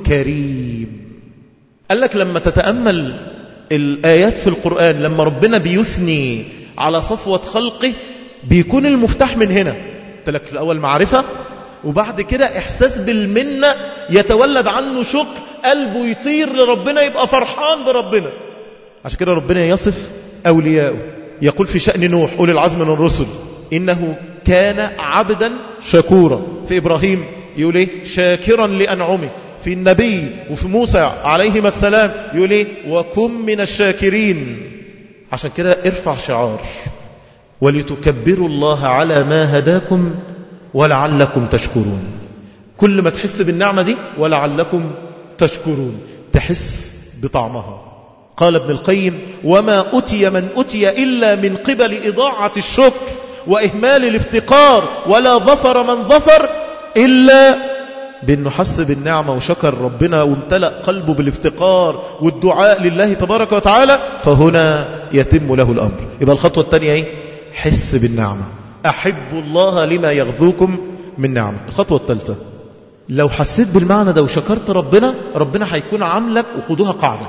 كريم. قال لك لما تتأمل الآيات في القرآن لما ربنا بيثني على صفوة خلقه بيكون المفتاح من هنا. قلت لك الأول معرفة، وبعد كده إحساس بالمنة يتولد عنه شكر، قلبه يطير لربنا يبقى فرحان بربنا. عشان كده ربنا يصف أولياءه، يقول في شأن نوح أولي العزم من الرسل إنه كان عبدا شكورا. في إبراهيم يقول إيه؟ شاكرا لأنعمه. في النبي وفي موسى عليهما السلام يقول إيه؟ وكن من الشاكرين. عشان كده ارفع شعار ولتكبروا الله على ما هداكم ولعلكم تشكرون. كل ما تحس بالنعمة دي ولعلكم تشكرون تحس بطعمها. قال ابن القيم وما أتي من أتي إلا من قبل إضاعة الشكر وإهمال الافتقار، ولا ظفر من ظفر إلا بأنه حس بالنعمة وشكر ربنا وامتلأ قلبه بالافتقار والدعاء لله تبارك وتعالى، فهنا يتم له الأمر. يبقى الخطوة الثانية ايه؟ حس بالنعمة، أحبوا الله لما يغذوكم من نعمة. الخطوة الثالثة لو حسيت بالمعنى ده وشكرت ربنا، ربنا هيكون عاملك، وخدوها قاعدة،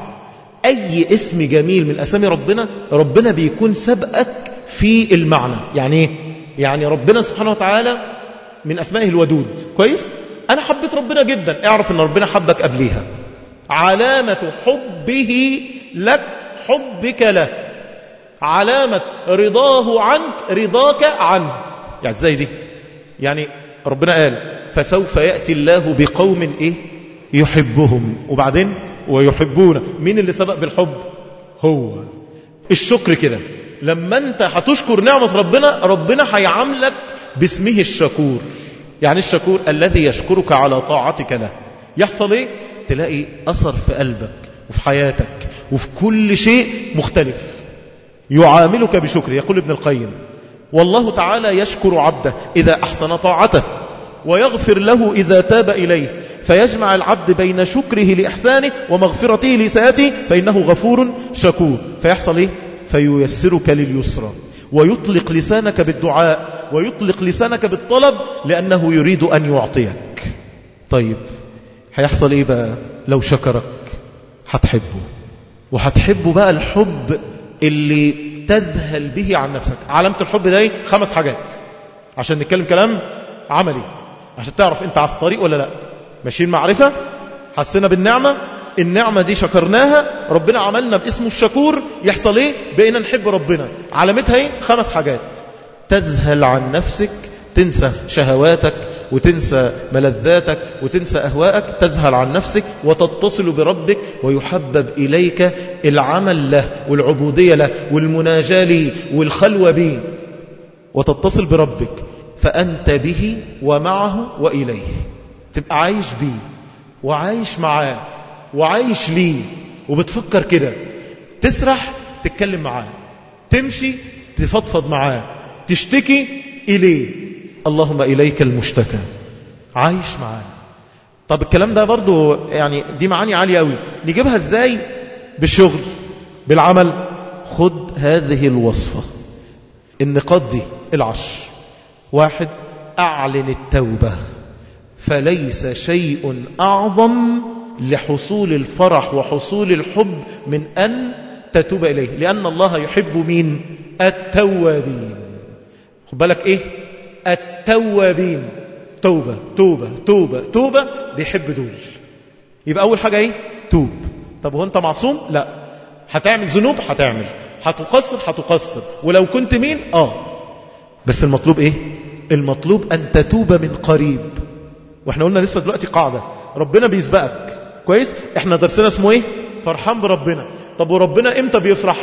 أي اسم جميل من أسامي ربنا ربنا بيكون سبقك في المعنى. يعني ايه؟ يعني ربنا سبحانه وتعالى من أسمائه الودود، كويس؟ أنا حبيت ربنا جدا، اعرف أن ربنا حبك قبليها. علامة حبه لك حبك له. علامة رضاه عنك رضاك عنه. يعني ازاي دي؟ يعني ربنا قال فسوف يأتي الله بقوم إيه؟ يحبهم، وبعدين ويحبون. مين اللي سبق بالحب؟ هو. الشكر كده، لما انت هتشكر نعمة ربنا، ربنا هيعاملك باسمه الشكور. يعني الشكور الذي يشكرك على طاعتك له. يحصل ايه؟ تلاقي أثر في قلبك وفي حياتك وفي كل شيء مختلف. يعاملك بشكر. يقول ابن القيم والله تعالى يشكر عبده إذا أحسن طاعته، ويغفر له إذا تاب إليه، فيجمع العبد بين شكره لإحسانه ومغفرته لسيئاته، فإنه غفور شكور. فيحصل إيه؟ فييسرك لليسرى، ويطلق لسانك بالدعاء، ويطلق لسانك بالطلب، لأنه يريد أن يعطيك. طيب هيحصل إيه بقى لو شكرك؟ هتحبه، وهتحبه بقى الحب اللي تذهل به عن نفسك. علامة الحب ده إيه؟ خمس حاجات، عشان نتكلم كلام عملي، عشان تعرف انت على الطريق ولا لا. ماشيين معرفة، حسنا بالنعمة، النعمة دي شكرناها، ربنا عملنا باسمه الشكور. يحصل ايه؟ بقينا نحب ربنا. علامتها ايه؟ خمس حاجات. تذهل عن نفسك، تنسى شهواتك وتنسى ملذاتك وتنسى أهواءك، تذهل عن نفسك وتتصل بربك، ويحبب إليك العمل له والعبودية له والمناجاة له والخلوة به، وتتصل بربك، فأنت به ومعه وإليه. تبقى عايش بيه وعايش معاه وعايش ليه، وبتفكر كده، تسرح تتكلم معاه، تمشي تفضفض معاه، تشتكي إليه. اللهم إليك المشتكى. عايش معاه. طب الكلام ده برضو يعني دي معاني عالية قوي، نجيبها ازاي؟ بالشغل، بالعمل. خد هذه الوصفة، النقاط دي العشر. واحد، أعلن التوبة، فليس شيء أعظم لحصول الفرح وحصول الحب من أن تتوب إليه، لأن الله يحب مين؟ التوابين. خد بالك إيه؟ التوابين. توبة توبة توبة توبة، بيحب دول. يبقى أول حاجة إيه؟ توب. طب هو أنت معصوم؟ لا. هتعمل ذنوب؟ هتعمل. هتقصر؟ هتقصر. ولو كنت مين؟ آه بس المطلوب إيه؟ المطلوب أن تتوب من قريب. وإحنا قلنا لسه دلوقتي قاعدة، ربنا بيسبقك كويس. إحنا درسنا اسمه إيه؟ فرحان بربنا. طب وربنا إمتى بيفرح؟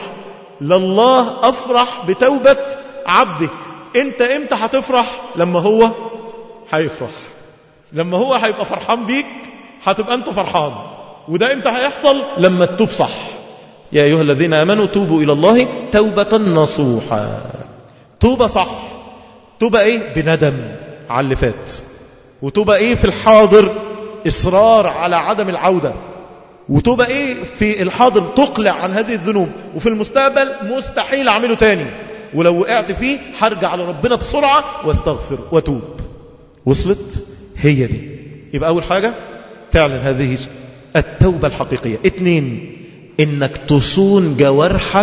لله أفرح بتوبة عبده. أنت إمتى هتفرح؟ لما هو هيفرح، لما هو هيبقى فرحان بيك هتبقى أنت فرحان. وده إمتى هيحصل؟ لما تتوب صح. يا أيها الذين آمنوا توبوا إلى الله توبة نصوحا. توبة صح. توبة إيه؟ بندم على اللي فات. وتوبة إيه في الحاضر؟ إصرار على عدم العودة. وتوبة إيه في الحاضر؟ تقلع عن هذه الذنوب. وفي المستقبل مستحيل أعمله تاني، ولو وقعت فيه هرجع على ربنا بسرعة واستغفر وتوب. وصلت؟ هي دي. يبقى أول حاجة تعلن هذه التوبة الحقيقية. اتنين، إنك تصون جوارحك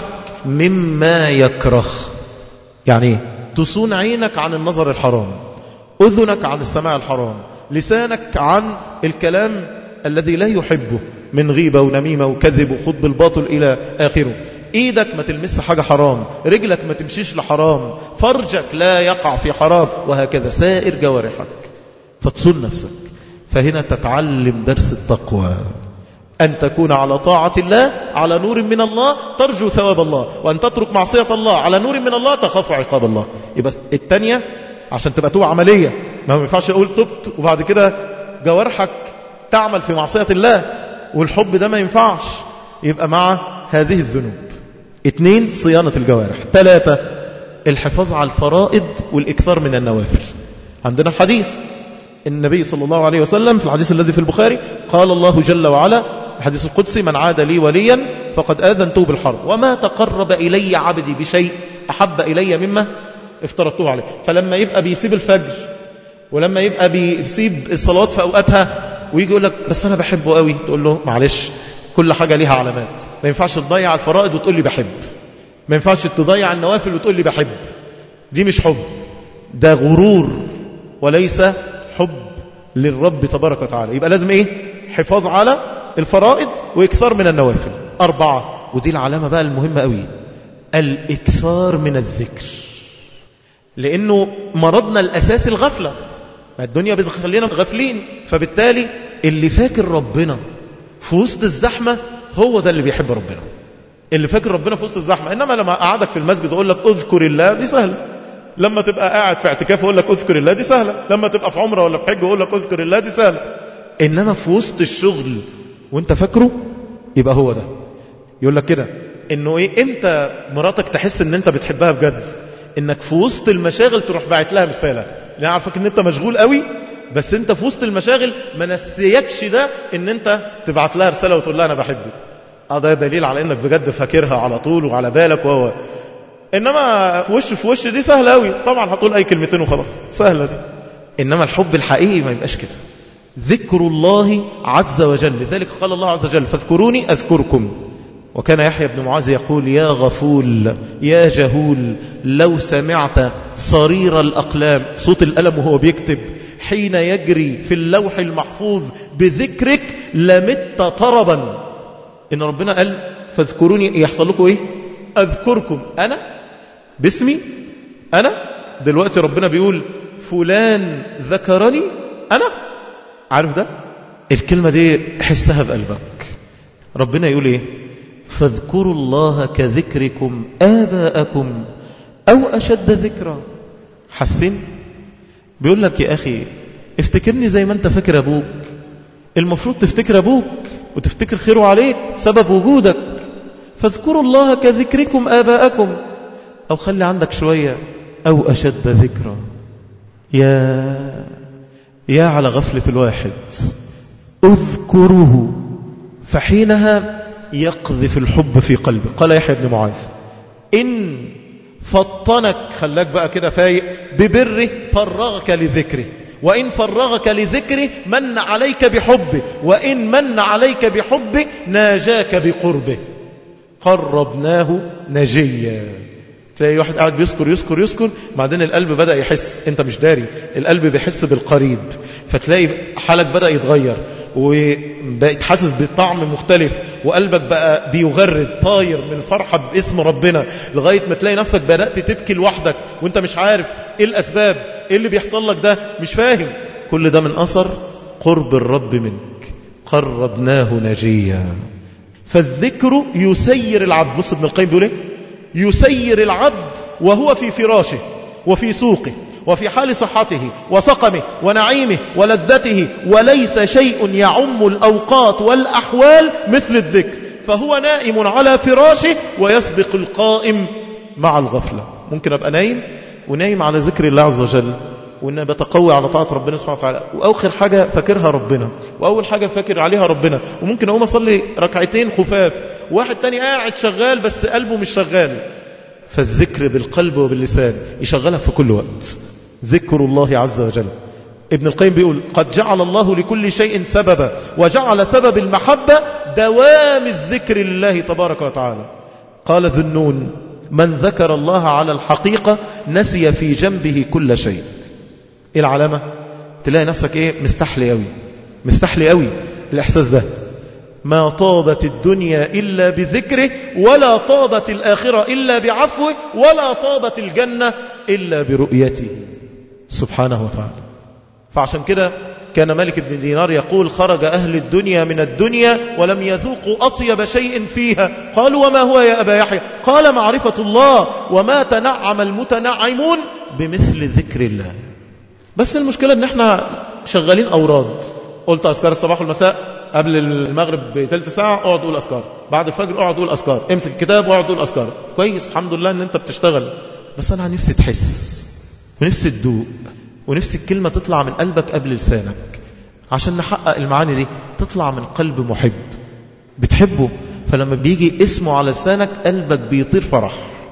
مما يكره. يعني إيه؟ تصون عينك عن النظر الحرام، أذنك عن السماع الحرام، لسانك عن الكلام الذي لا يحبه من غيبة ونميمة وكذب وخطب الباطل إلى آخره. إيدك ما تلمس حاجة حرام، رجلك ما تمشيش لحرام، فرجك لا يقع في حرام، وهكذا سائر جوارحك. فتصون نفسك. فهنا تتعلم درس التقوى، أن تكون على طاعة الله على نور من الله ترجو ثواب الله، وأن تترك معصية الله على نور من الله تخاف عقاب الله. يبقى التانية عشان تبقى توبة عملية. ما ينفعش أقول تبت وبعد كده جوارحك تعمل في معصية الله، والحب ده ما ينفعش. يبقى مع هذه الذنوب. اتنين، صيانة الجوارح. ثلاثة، الحفاظ على الفرائض والإكثار من النوافل. عندنا الحديث النبي صلى الله عليه وسلم في الحديث الذي في البخاري قال الله جل وعلا الحديث القدسي: من عاد لي وليا فقد آذنته بالحرب، وما تقرب إلي عبدي بشيء أحب إلي مما افترضته عليه. فلما يبقى بيسيب الفجر، ولما يبقى بيسيب الصلوات في أوقاتها، ويجي يقول لك بس أنا بحبه قوي، تقول له معلش، كل حاجة ليها علامات. ما ينفعش تضيع الفرائض وتقول لي بحب، ما ينفعش تضيع النوافل وتقول لي بحب. دي مش حب، ده غرور وليس حب للرب تبارك وتعالى. يبقى لازم ايه؟ حفاظ على الفرائض واكثار من النوافل. أربعة، ودي العلامة بقى المهمة قوي، الإكثار من الذكر، لأنه مرضنا الأساسي الغفلة، الدنيا بتخلينا غافلين. فبالتالي اللي فاكر ربنا في وسط الزحمة هو ده اللي بيحب ربنا، اللي فاكر ربنا في وسط الزحمة. إنما لما أقعدك في المسجد وأقول لك أذكر الله دي سهلة، لما تبقى قاعد في اعتكاف وأقول لك أذكر الله دي سهلة، لما تبقى في عمرة ولا في حج وأقول لك أذكر الله دي سهلة. إنما في وسط الشغل وانت فاكره يبقى هو ده. يقول لك كده إنه إيه، إمتى مراتك تحس إن أنت بتحبها بجد؟ إنك في وسط المشاغل تروح باعت لها رسالة، لأن عارفك إن أنت مشغول قوي، بس أنت في وسط المشاغل ما نسيكش ده إن أنت تبعت لها رسالة وتقول لها أنا بحبك. اه ده دليل على إنك بجد فاكرها على طول وعلى بالك وهو. إنما في وش في وش دي سهلة قوي، طبعا هتقول أي كلمتين وخلاص، سهلة دي. إنما الحب الحقيقي ما يبقاش كده. ذكر الله عز وجل، لذلك قال الله عز وجل فاذكروني أذكركم. وكان يحيى بن معاذ يقول يا غفول يا جهول لو سمعت صرير الأقلام، صوت القلم وهو بيكتب، حين يجري في اللوح المحفوظ بذكرك لمت طربا. إن ربنا قال فاذكروني، يحصل لكم إيه؟ أذكركم أنا باسمي. أنا دلوقتي ربنا بيقول فلان ذكرني أنا، عارف ده؟ الكلمة دي حسها بقلبك. ربنا يقول إيه؟ فاذكروا الله كذكركم آباءكم أو أشد ذكرا. حسين بيقول لك يا أخي افتكرني زي ما أنت فاكر أبوك، المفروض تفتكر أبوك وتفتكر خيره عليك سبب وجودك. فاذكروا الله كذكركم آباءكم، أو خلي عندك شوية أو أشد ذكرا. يا يا على غفلة الواحد. اذكره فحينها يقذف الحب في قلبه. قال يحيى بن معاذ إن فطنك، خلاك بقى كده فايق ببره، فرغك لذكره، وإن فرغك لذكره من عليك بحبه، وإن من عليك بحبه ناجاك بقربه. قربناه نجيا. تلاقي واحد قاعد بيذكر يذكر يذكر، بعدين القلب بدأ يحس، انت مش داري، القلب بيحس بالقريب، فتلاقي حالك بدأ يتغير وبقيت حاسس بالطعم مختلف، وقلبك بقى بيغرد طاير من الفرحة باسم ربنا، لغاية ما تلاقي نفسك بدأت تبكي لوحدك وانت مش عارف ايه الأسباب، ايه اللي بيحصل لك ده، مش فاهم. كل ده من أثر قرب الرب منك. قربناه نجيا. فالذكر يسير العبد. بص ابن القيم بيقول ايه؟ يسير العبد وهو في فراشه وفي سوقه وفي حال صحته وسقمه ونعيمه ولذته، وليس شيء يعم الأوقات والأحوال مثل الذكر. فهو نائم على فراشه ويسبق القائم مع الغفلة. ممكن أبقى نايم ونايم على ذكر الله عز وجل، وإنه بتقوي على طاعة ربنا سبحانه وتعالى، وآخر حاجة فاكرها ربنا، وأول حاجة فاكر عليها ربنا، وممكن أقوم أصلي ركعتين خفاف، واحد تاني قاعد شغال بس قلبه مش شغال. فالذكر بالقلب وباللسان يشغلك في كل وقت. ذكر الله عز وجل. ابن القيم بيقول قد جعل الله لكل شيء سببا، وجعل سبب المحبة دوام الذكر لله تبارك وتعالى. قال ذنون من ذكر الله على الحقيقة نسي في جنبه كل شيء. ايه العلامة؟ تلاقي نفسك ايه؟ مستحلي قوي، مستحلي قوي. الإحساس ده ما طابت الدنيا إلا بذكره، ولا طابت الآخرة إلا بعفوه، ولا طابت الجنة إلا برؤيته سبحانه وتعالى. فعشان كده كان مالك بن دينار يقول خرج أهل الدنيا من الدنيا ولم يذوقوا أطيب شيء فيها. قالوا وما هو يا أبا يحيى؟ قال معرفة الله، وما تنعم المتنعمون بمثل ذكر الله. بس المشكلة ان احنا شغالين أوراد. قلت أذكار الصباح والمساء، قبل المغرب بثلث ساعة اقعد قول أذكار، بعد الفجر اقعد قول أذكار، امسك الكتاب واقعد قول أذكار. كويس، الحمد لله ان انت بتشتغل، بس انا نفسي تحس ونفسي تدوق ونفسي الكلمة تطلع من قلبك قبل لسانك، عشان نحقق المعاني دي تطلع من قلب محب بتحبه. فلما بيجي اسمه على لسانك قلبك بيطير فرح.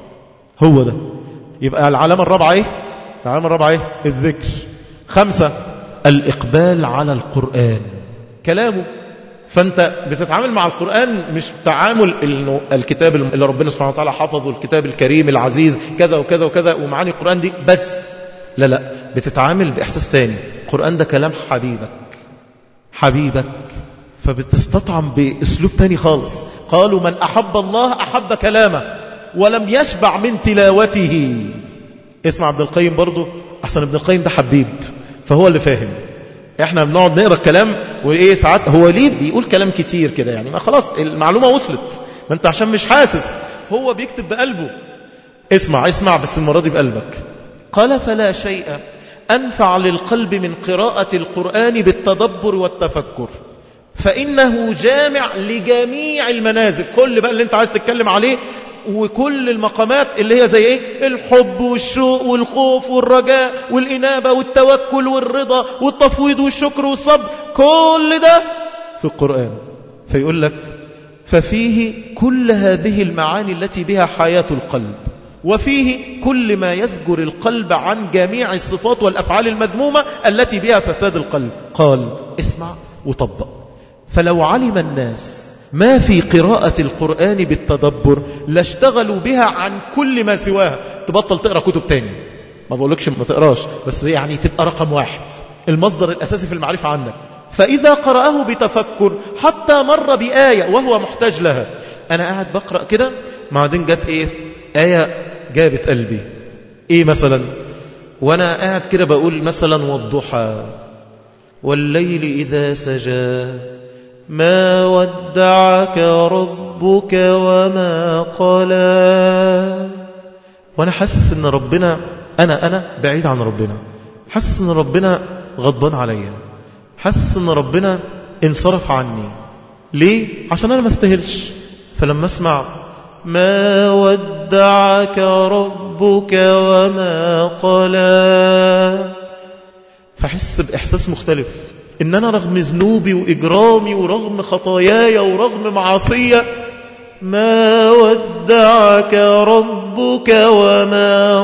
هو ده. يبقى العلامة الرابعة ايه؟ العلامة الرابعة ايه؟ الذكر. خمسة الإقبال على القرآن كلامه. فأنت بتتعامل مع القرآن مش تعامل إنه الكتاب اللي ربنا سبحانه وتعالى حفظه، الكتاب الكريم العزيز كذا وكذا وكذا ومعاني القرآن دي بس، لا لا، بتتعامل بإحساس تاني. القرآن ده كلام حبيبك حبيبك، فبتستطعم بأسلوب تاني خالص. قالوا من أحب الله أحب كلامه، ولم يشبع من تلاوته. اسمع ابن القيم برضو، أحسن ابن القيم ده حبيب فهو اللي فاهم. احنا بنقعد نقرأ الكلام وايه ساعات هو ليه بيقول كلام كتير كده يعني، ما خلاص المعلومة وصلت، ما انت عشان مش حاسس، هو بيكتب بقلبه. اسمع اسمع بس المرة دي بقلبك. قال فلا شيء أنفع للقلب من قراءة القرآن بالتدبر والتفكر، فإنه جامع لجميع المنازل، كل بقى اللي انت عايز تتكلم عليه وكل المقامات اللي هي زي ايه، الحب والشوق والخوف والرجاء والإنابة والتوكل والرضا والتفويض والشكر والصبر، كل ده في القرآن. فيقول لك ففيه كل هذه المعاني التي بها حياة القلب، وفيه كل ما يزجر القلب عن جميع الصفات والأفعال المذمومة التي بها فساد القلب. قال اسمع وطبق. فلو علم الناس ما في قراءة القرآن بالتدبر لاشتغلوا بها عن كل ما سواها. تبطل تقرأ كتب تاني، ما بقولكش ما تقراش، بس يعني تبقى رقم واحد، المصدر الأساسي في المعرفة عندك. فإذا قرأه بتفكر حتى مر بآية وهو محتاج لها. أنا قاعد بقرأ كده، بعدين جت إيه آية جابت قلبي، إيه مثلا، وأنا قاعد كده بقول مثلا والضحى والليل إذا سجى ما ودعك ربك وما قلى. وأنا حاسس إن ربنا أنا أنا بعيد عن ربنا، حاسس إن ربنا غضبان عليا، حاسس إن ربنا انصرف عني. ليه؟ عشان أنا ما استاهلش. فلما أسمع ما ودعك ربك وما قلى، فحس بإحساس مختلف، إن أنا رغم ذنوبي وإجرامي ورغم خطاياي ورغم معاصية ما ودعك ربك وما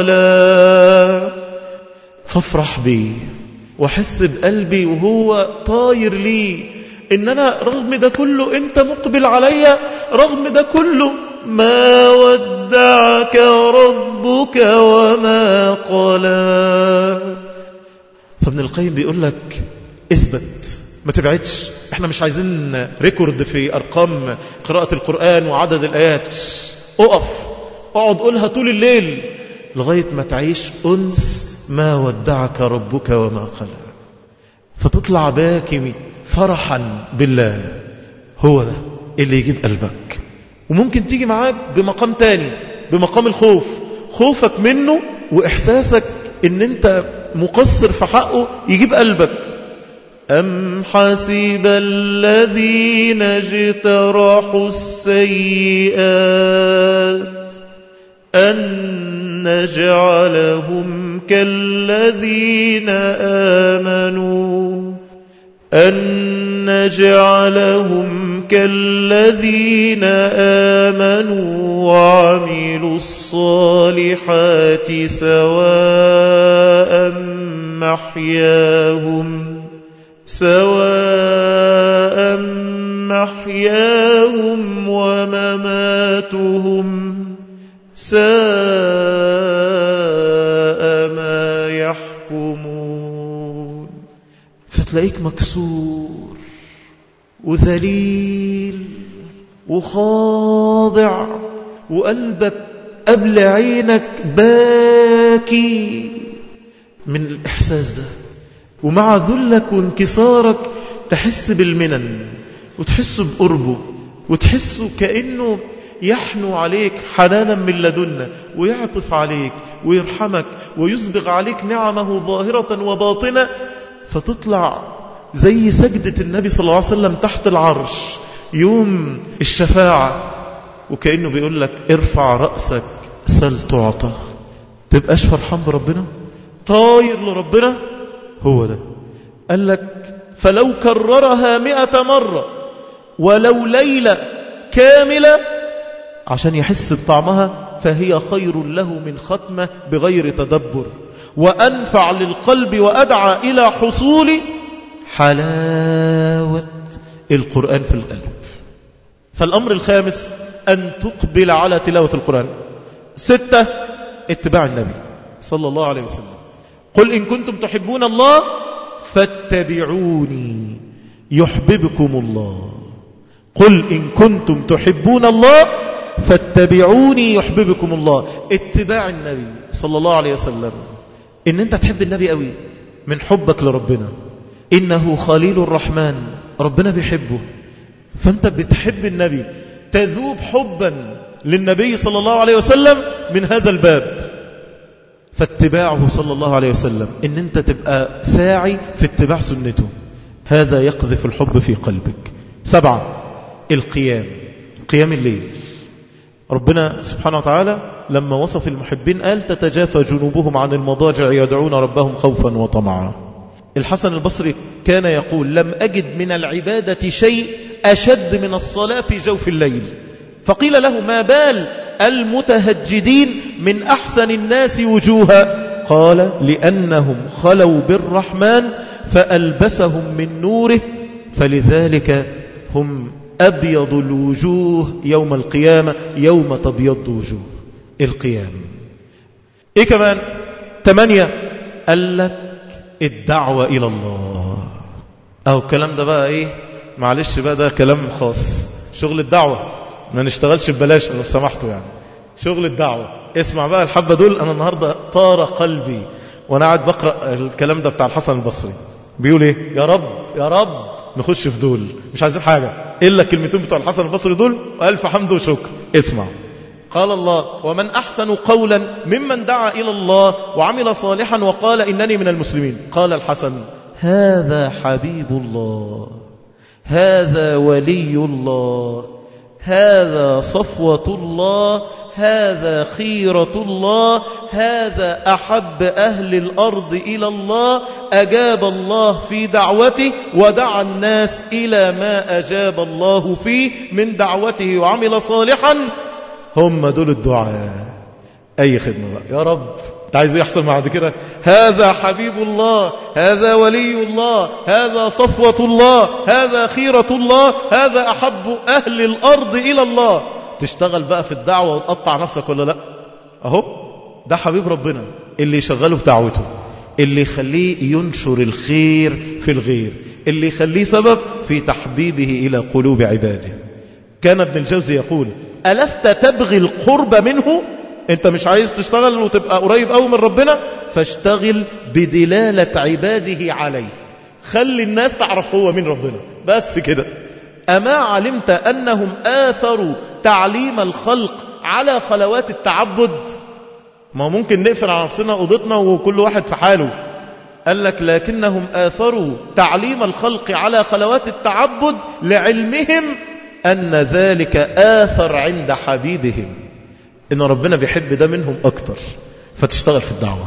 قلى. فافرح بي وحس بقلبي وهو طاير لي، إن أنا رغم ده كله أنت مقبل عليا، رغم ده كله ما ودعك ربك وما قلى. فابن القيم بيقول لك اثبت، ما تبعدش. احنا مش عايزين ريكورد في أرقام قراءة القرآن وعدد الآيات، اقف اقعد قولها طول الليل لغاية ما تعيش أنس ما ودعك ربك وما قلى، فتطلع باكي فرحا بالله. هو ده اللي يجيب قلبك. وممكن تيجي معاك بمقام تاني، بمقام الخوف، خوفك منه وإحساسك ان انت مقصر في حقه يجيب قلبك. أم حسب الذين اجترحوا السيئات أن نجعلهم كالذين آمنوا أن نجعلهم كالذين آمنوا وعملوا الصالحات سواء محياهم سواء محياهم ومماتهم ساء ما يحكمون. فتلاقيك مكسور وذليل وخاضع وقلبك قبل عينك باكي من الإحساس ده، ومع ذلك وانكسارك تحس بالمنن وتحس بقربه وتحس كأنه يحنو عليك حنانا من لدنا ويعطف عليك ويرحمك ويسبغ عليك نعمه ظاهرة وباطنة، فتطلع زي سجدة النبي صلى الله عليه وسلم تحت العرش يوم الشفاعة، وكأنه بيقول لك ارفع رأسك سل تعطى. تبقاش فرحان بربنا طاير لربنا؟ هو ده. قال لك فلو كررها مئة مرة ولو ليلة كاملة عشان يحس بطعمها فهي خير له من ختمة بغير تدبر، وأنفع للقلب وأدعى إلى حصول حلاوة القرآن في القلب. فالأمر الخامس أن تقبل على تلاوة القرآن. ستة، اتباع النبي صلى الله عليه وسلم. قل إن كنتم تحبون الله فاتبعوني يحببكم الله. قل إن كنتم تحبون الله فاتبعوني يحببكم الله. اتباع النبي صلى الله عليه وسلم، ان انت تحب النبي قوي من حبك لربنا. إنه خليل الرحمن، ربنا بيحبه، فأنت بتحب النبي، تذوب حبا للنبي صلى الله عليه وسلم من هذا الباب. فاتباعه صلى الله عليه وسلم إن أنت تبقى ساعي في اتباع سنته، هذا يقذف الحب في قلبك. سبعة، القيام، قيام الليل. ربنا سبحانه وتعالى لما وصف المحبين قال تتجافى جنوبهم عن المضاجع يدعون ربهم خوفا وطمعا. الحسن البصري كان يقول لم أجد من العبادة شيء أشد من الصلاة في جوف الليل. فقيل له ما بال المتهجدين من أحسن الناس وجوها؟ قال لأنهم خلوا بالرحمن فألبسهم من نوره، فلذلك هم أبيض الوجوه يوم القيامة يوم تبيض وجوه. القيام. إيه كمان؟ ثمانية، قال لك الدعوة إلى الله. أو الكلام ده بقى إيه؟ معلش بقى ده كلام خاص، شغل الدعوة ما نشتغلش ببلاش لو سمحتوا، يعني شغل الدعوة. اسمع بقى الحبة دول. أنا النهاردة طار قلبي وأنا قاعد بقرأ الكلام ده بتاع الحسن البصري، بيقول إيه؟ يا رب يا رب نخش في دول، مش عايزين حاجة إلا كلمتين بتوع الحسن البصري دول، وألف حمد وشكر. اسمع، قال الله ومن أحسن قولا ممن دعا إلى الله وعمل صالحا وقال إنني من المسلمين. قال الحسن هذا حبيب الله، هذا ولي الله، هذا صفوة الله، هذا خيرة الله، هذا أحب أهل الأرض إلى الله، أجاب الله في دعوته ودعا الناس إلى ما أجاب الله فيه من دعوته وعمل صالحا. هم دول الدعاء. أي خدمة بقى يا رب، انت عايز يحصل بعد كده؟ هذا حبيب الله، هذا ولي الله، هذا صفوة الله، هذا خيرة الله، هذا أحب أهل الأرض إلى الله. تشتغل بقى في الدعوة وتقطع نفسك ولا لا؟ أهو ده حبيب ربنا اللي يشغله بدعوته، اللي يخليه ينشر الخير في الغير، اللي يخليه سبب في تحبيبه إلى قلوب عباده. كان ابن الجوزي يقول ألست تبغي القرب منه؟ انت مش عايز تشتغل وتبقى قريب قوي من ربنا؟ فاشتغل بدلالة عباده عليه، خلي الناس تعرف هو من ربنا بس كده. أما علمت أنهم آثروا تعليم الخلق على خلوات التعبد؟ ما ممكن نقفل على نفسنا أوضتنا وكل واحد في حاله. قال لك لكنهم آثروا تعليم الخلق على خلوات التعبد لعلمهم أن ذلك آثر عند حبيبهم، إن ربنا بيحب ده منهم أكتر، فتشتغل في الدعوة.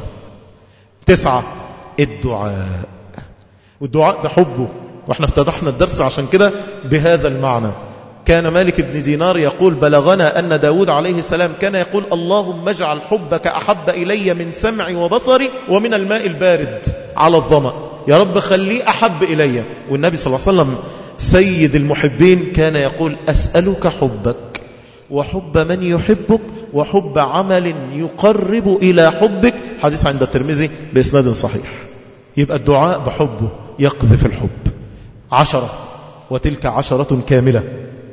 تسعة، الدعاء. والدعاء بحبه، وإحنا افتتحنا الدرس عشان كده بهذا المعنى. كان مالك بن دينار يقول بلغنا أن داود عليه السلام كان يقول اللهم اجعل حبك أحب إلي من سمعي وبصري ومن الماء البارد على الظمأ. يا رب خليه أحب إلي. والنبي صلى الله عليه وسلم سيد المحبين كان يقول أسألك حبك وحب من يحبك وحب عمل يقرب إلى حبك. حديث عند الترمذي بإسناد صحيح. يبقى الدعاء بحبه يقذف الحب. عشرة، وتلك عشرة كاملة،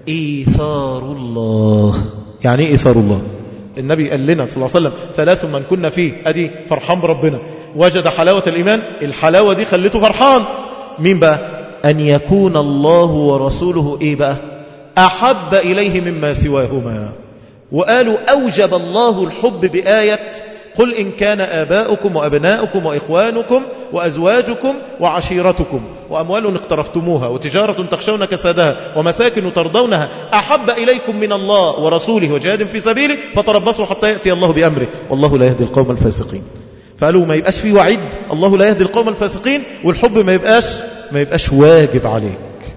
إيثار الله. يعني إيه إيثار الله؟ النبي قال لنا صلى الله عليه وسلم ثلاث من كنا فيه، أدي فرحان بربنا، وجد حلاوة الإيمان، الحلاوة دي خلته فرحان. مين بقى؟ أن يكون الله ورسوله إيه بقى؟ أحب إليه مما سواهما. وقالوا أوجب الله الحب بآية قل إن كان آباؤكم وأبناؤكم وإخوانكم وأزواجكم وعشيرتكم وأموال اقترفتموها وتجارة تخشون كسادها ومساكن ترضونها أحب إليكم من الله ورسوله وجهاد في سبيله فتربصوا حتى يأتي الله بأمره والله لا يهدي القوم الفاسقين. فقالوا ما يبقاش فيه وعيد الله لا يهدي القوم الفاسقين، والحب ما يبقاش ما يبقاش واجب عليك.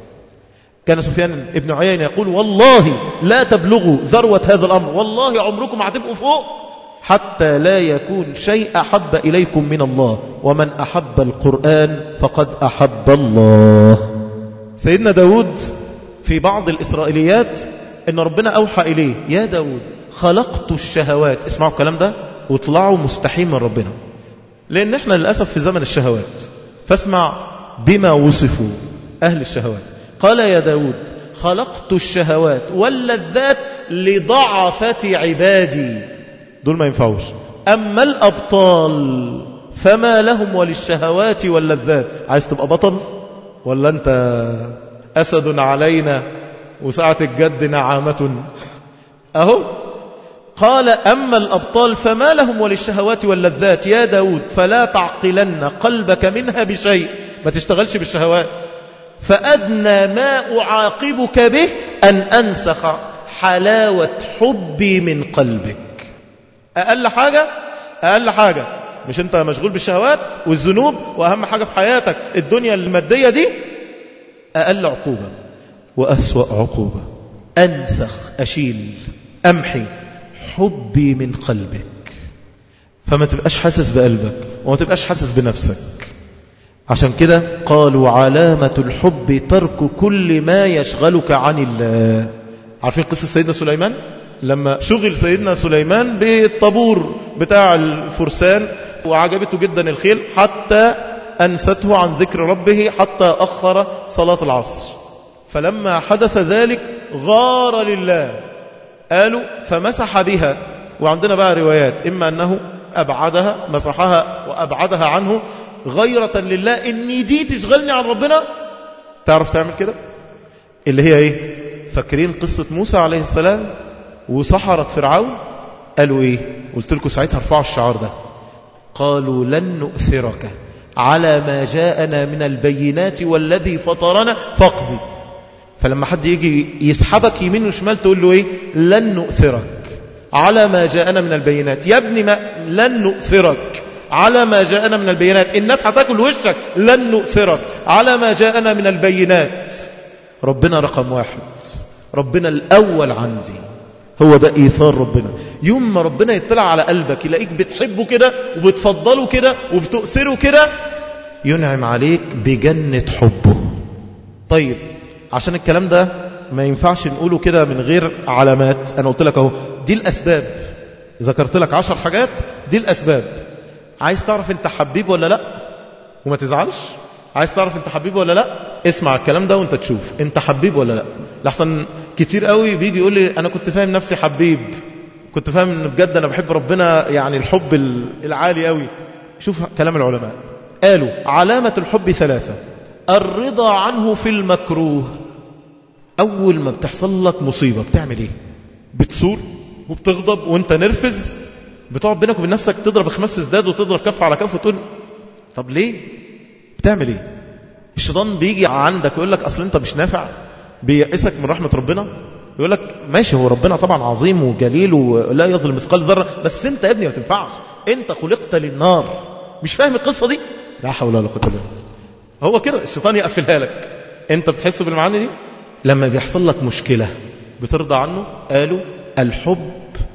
كان سفيان ابن عيينة يقول والله لا تبلغوا ذروة هذا الأمر، والله عمركم هتبقوا فوق حتى لا يكون شيء أحب إليكم من الله، ومن أحب القرآن فقد أحب الله. سيدنا داود في بعض الإسرائيليات إن ربنا أوحى إليه يا داود خلقت الشهوات. اسمعوا الكلام ده واطلعوا مستحيل من ربنا، لأن احنا للأسف في زمن الشهوات. فاسمع بما وصفوا أهل الشهوات. قال يا داود خلقت الشهوات واللذات لضعفة عبادي، دول ما ينفعوش. أما الأبطال فما لهم وللشهوات واللذات. عايز تبقى بطل ولا أنت أسد علينا وساعة الجد نعامة؟ أهو قال أما الأبطال فما لهم وللشهوات واللذات يا داود فلا تعقلن قلبك منها بشيء، ما تشتغلش بالشهوات. فأدنى ما أعاقبك به أن أنسخ حلاوة حبي من قلبك. أقل حاجة أقل حاجة مش أنت مشغول بالشهوات والذنوب، وأهم حاجة في حياتك الدنيا المادية دي، أقل عقوبة وأسوأ عقوبة أنسخ أشيل أمحي حبي من قلبك، فما تبقاش حاسس بقلبك وما تبقاش حاسس بنفسك. عشان كده قالوا علامة الحب ترك كل ما يشغلك عن الله. عارفين قصة سيدنا سليمان لما شغل سيدنا سليمان بالطابور بتاع الفرسان وعجبته جدا الخيل حتى أنسته عن ذكر ربه حتى أخر صلاة العصر. فلما حدث ذلك غار لله، قالوا فمسح بها. وعندنا بقى روايات إما أنه أبعدها مسحها وأبعدها عنه غيرة لله، إني دي تشغلني عن ربنا. تعرف تعمل كده اللي هي إيه؟ فاكرين قصة موسى عليه السلام وسحرة فرعون؟ قالوا إيه؟ قلت لكم ساعتها ارفعوا الشعار ده، قالوا لن نؤثرك على ما جاءنا من البينات والذي فطرنا فاقضي. فلما حد يجي يسحبك يمين وشمال تقول له إيه؟ لن نؤثرك على ما جاءنا من البينات. يا ابني ما لن نؤثرك على ما جاءنا من البينات، الناس هتاكل وشك. لن نؤثرك على ما جاءنا من البينات. ربنا رقم واحد، ربنا الأول عندي، هو ده إيثار ربنا. يوم ما ربنا يطلع على قلبك يلاقيك بتحبه كده وبتفضله كده وبتؤثره كده، ينعم عليك بجنة حبه. طيب عشان الكلام ده ما ينفعش نقوله كده من غير علامات. أنا قلت لك اهو دي الأسباب، ذكرت لك عشر حاجات دي الأسباب. عايز تعرف انت حبيب ولا لا وما تزعلش؟ عايز تعرف انت حبيب ولا لا؟ اسمع الكلام ده وانت تشوف انت حبيب ولا لا. لحسن كتير قوي بيجي يقول لي انا كنت فاهم نفسي حبيب، كنت فاهم ان بجد انا بحب ربنا، يعني الحب العالي قوي. شوف كلام العلماء، قالوا علامة الحب ثلاثة. الرضا عنه في المكروه. اول ما بتحصل لك مصيبة بتعمل ايه؟ بتصور وبتغضب وانت نرفز، بتقعد بينك وبين نفسك تضرب خماس في ازداد وتضرب كف على كف وتقول طب ليه؟ بتعمل ايه؟ الشيطان بيجي عندك ويقول لك اصل انت مش نافع، بيئسك من رحمة ربنا. يقول لك ماشي هو ربنا طبعا عظيم وجليل ولا يظلم مثقال ذرة، بس انت يا ابني ما تنفعش، انت خلقت للنار. مش فاهم القصة دي؟ لا حول ولا قوة الا بالله. هو كده الشيطان يقفلها لك. انت بتحس بالمعاني دي؟ لما بيحصل لك مشكلة بترضى عنه. قالوا الحب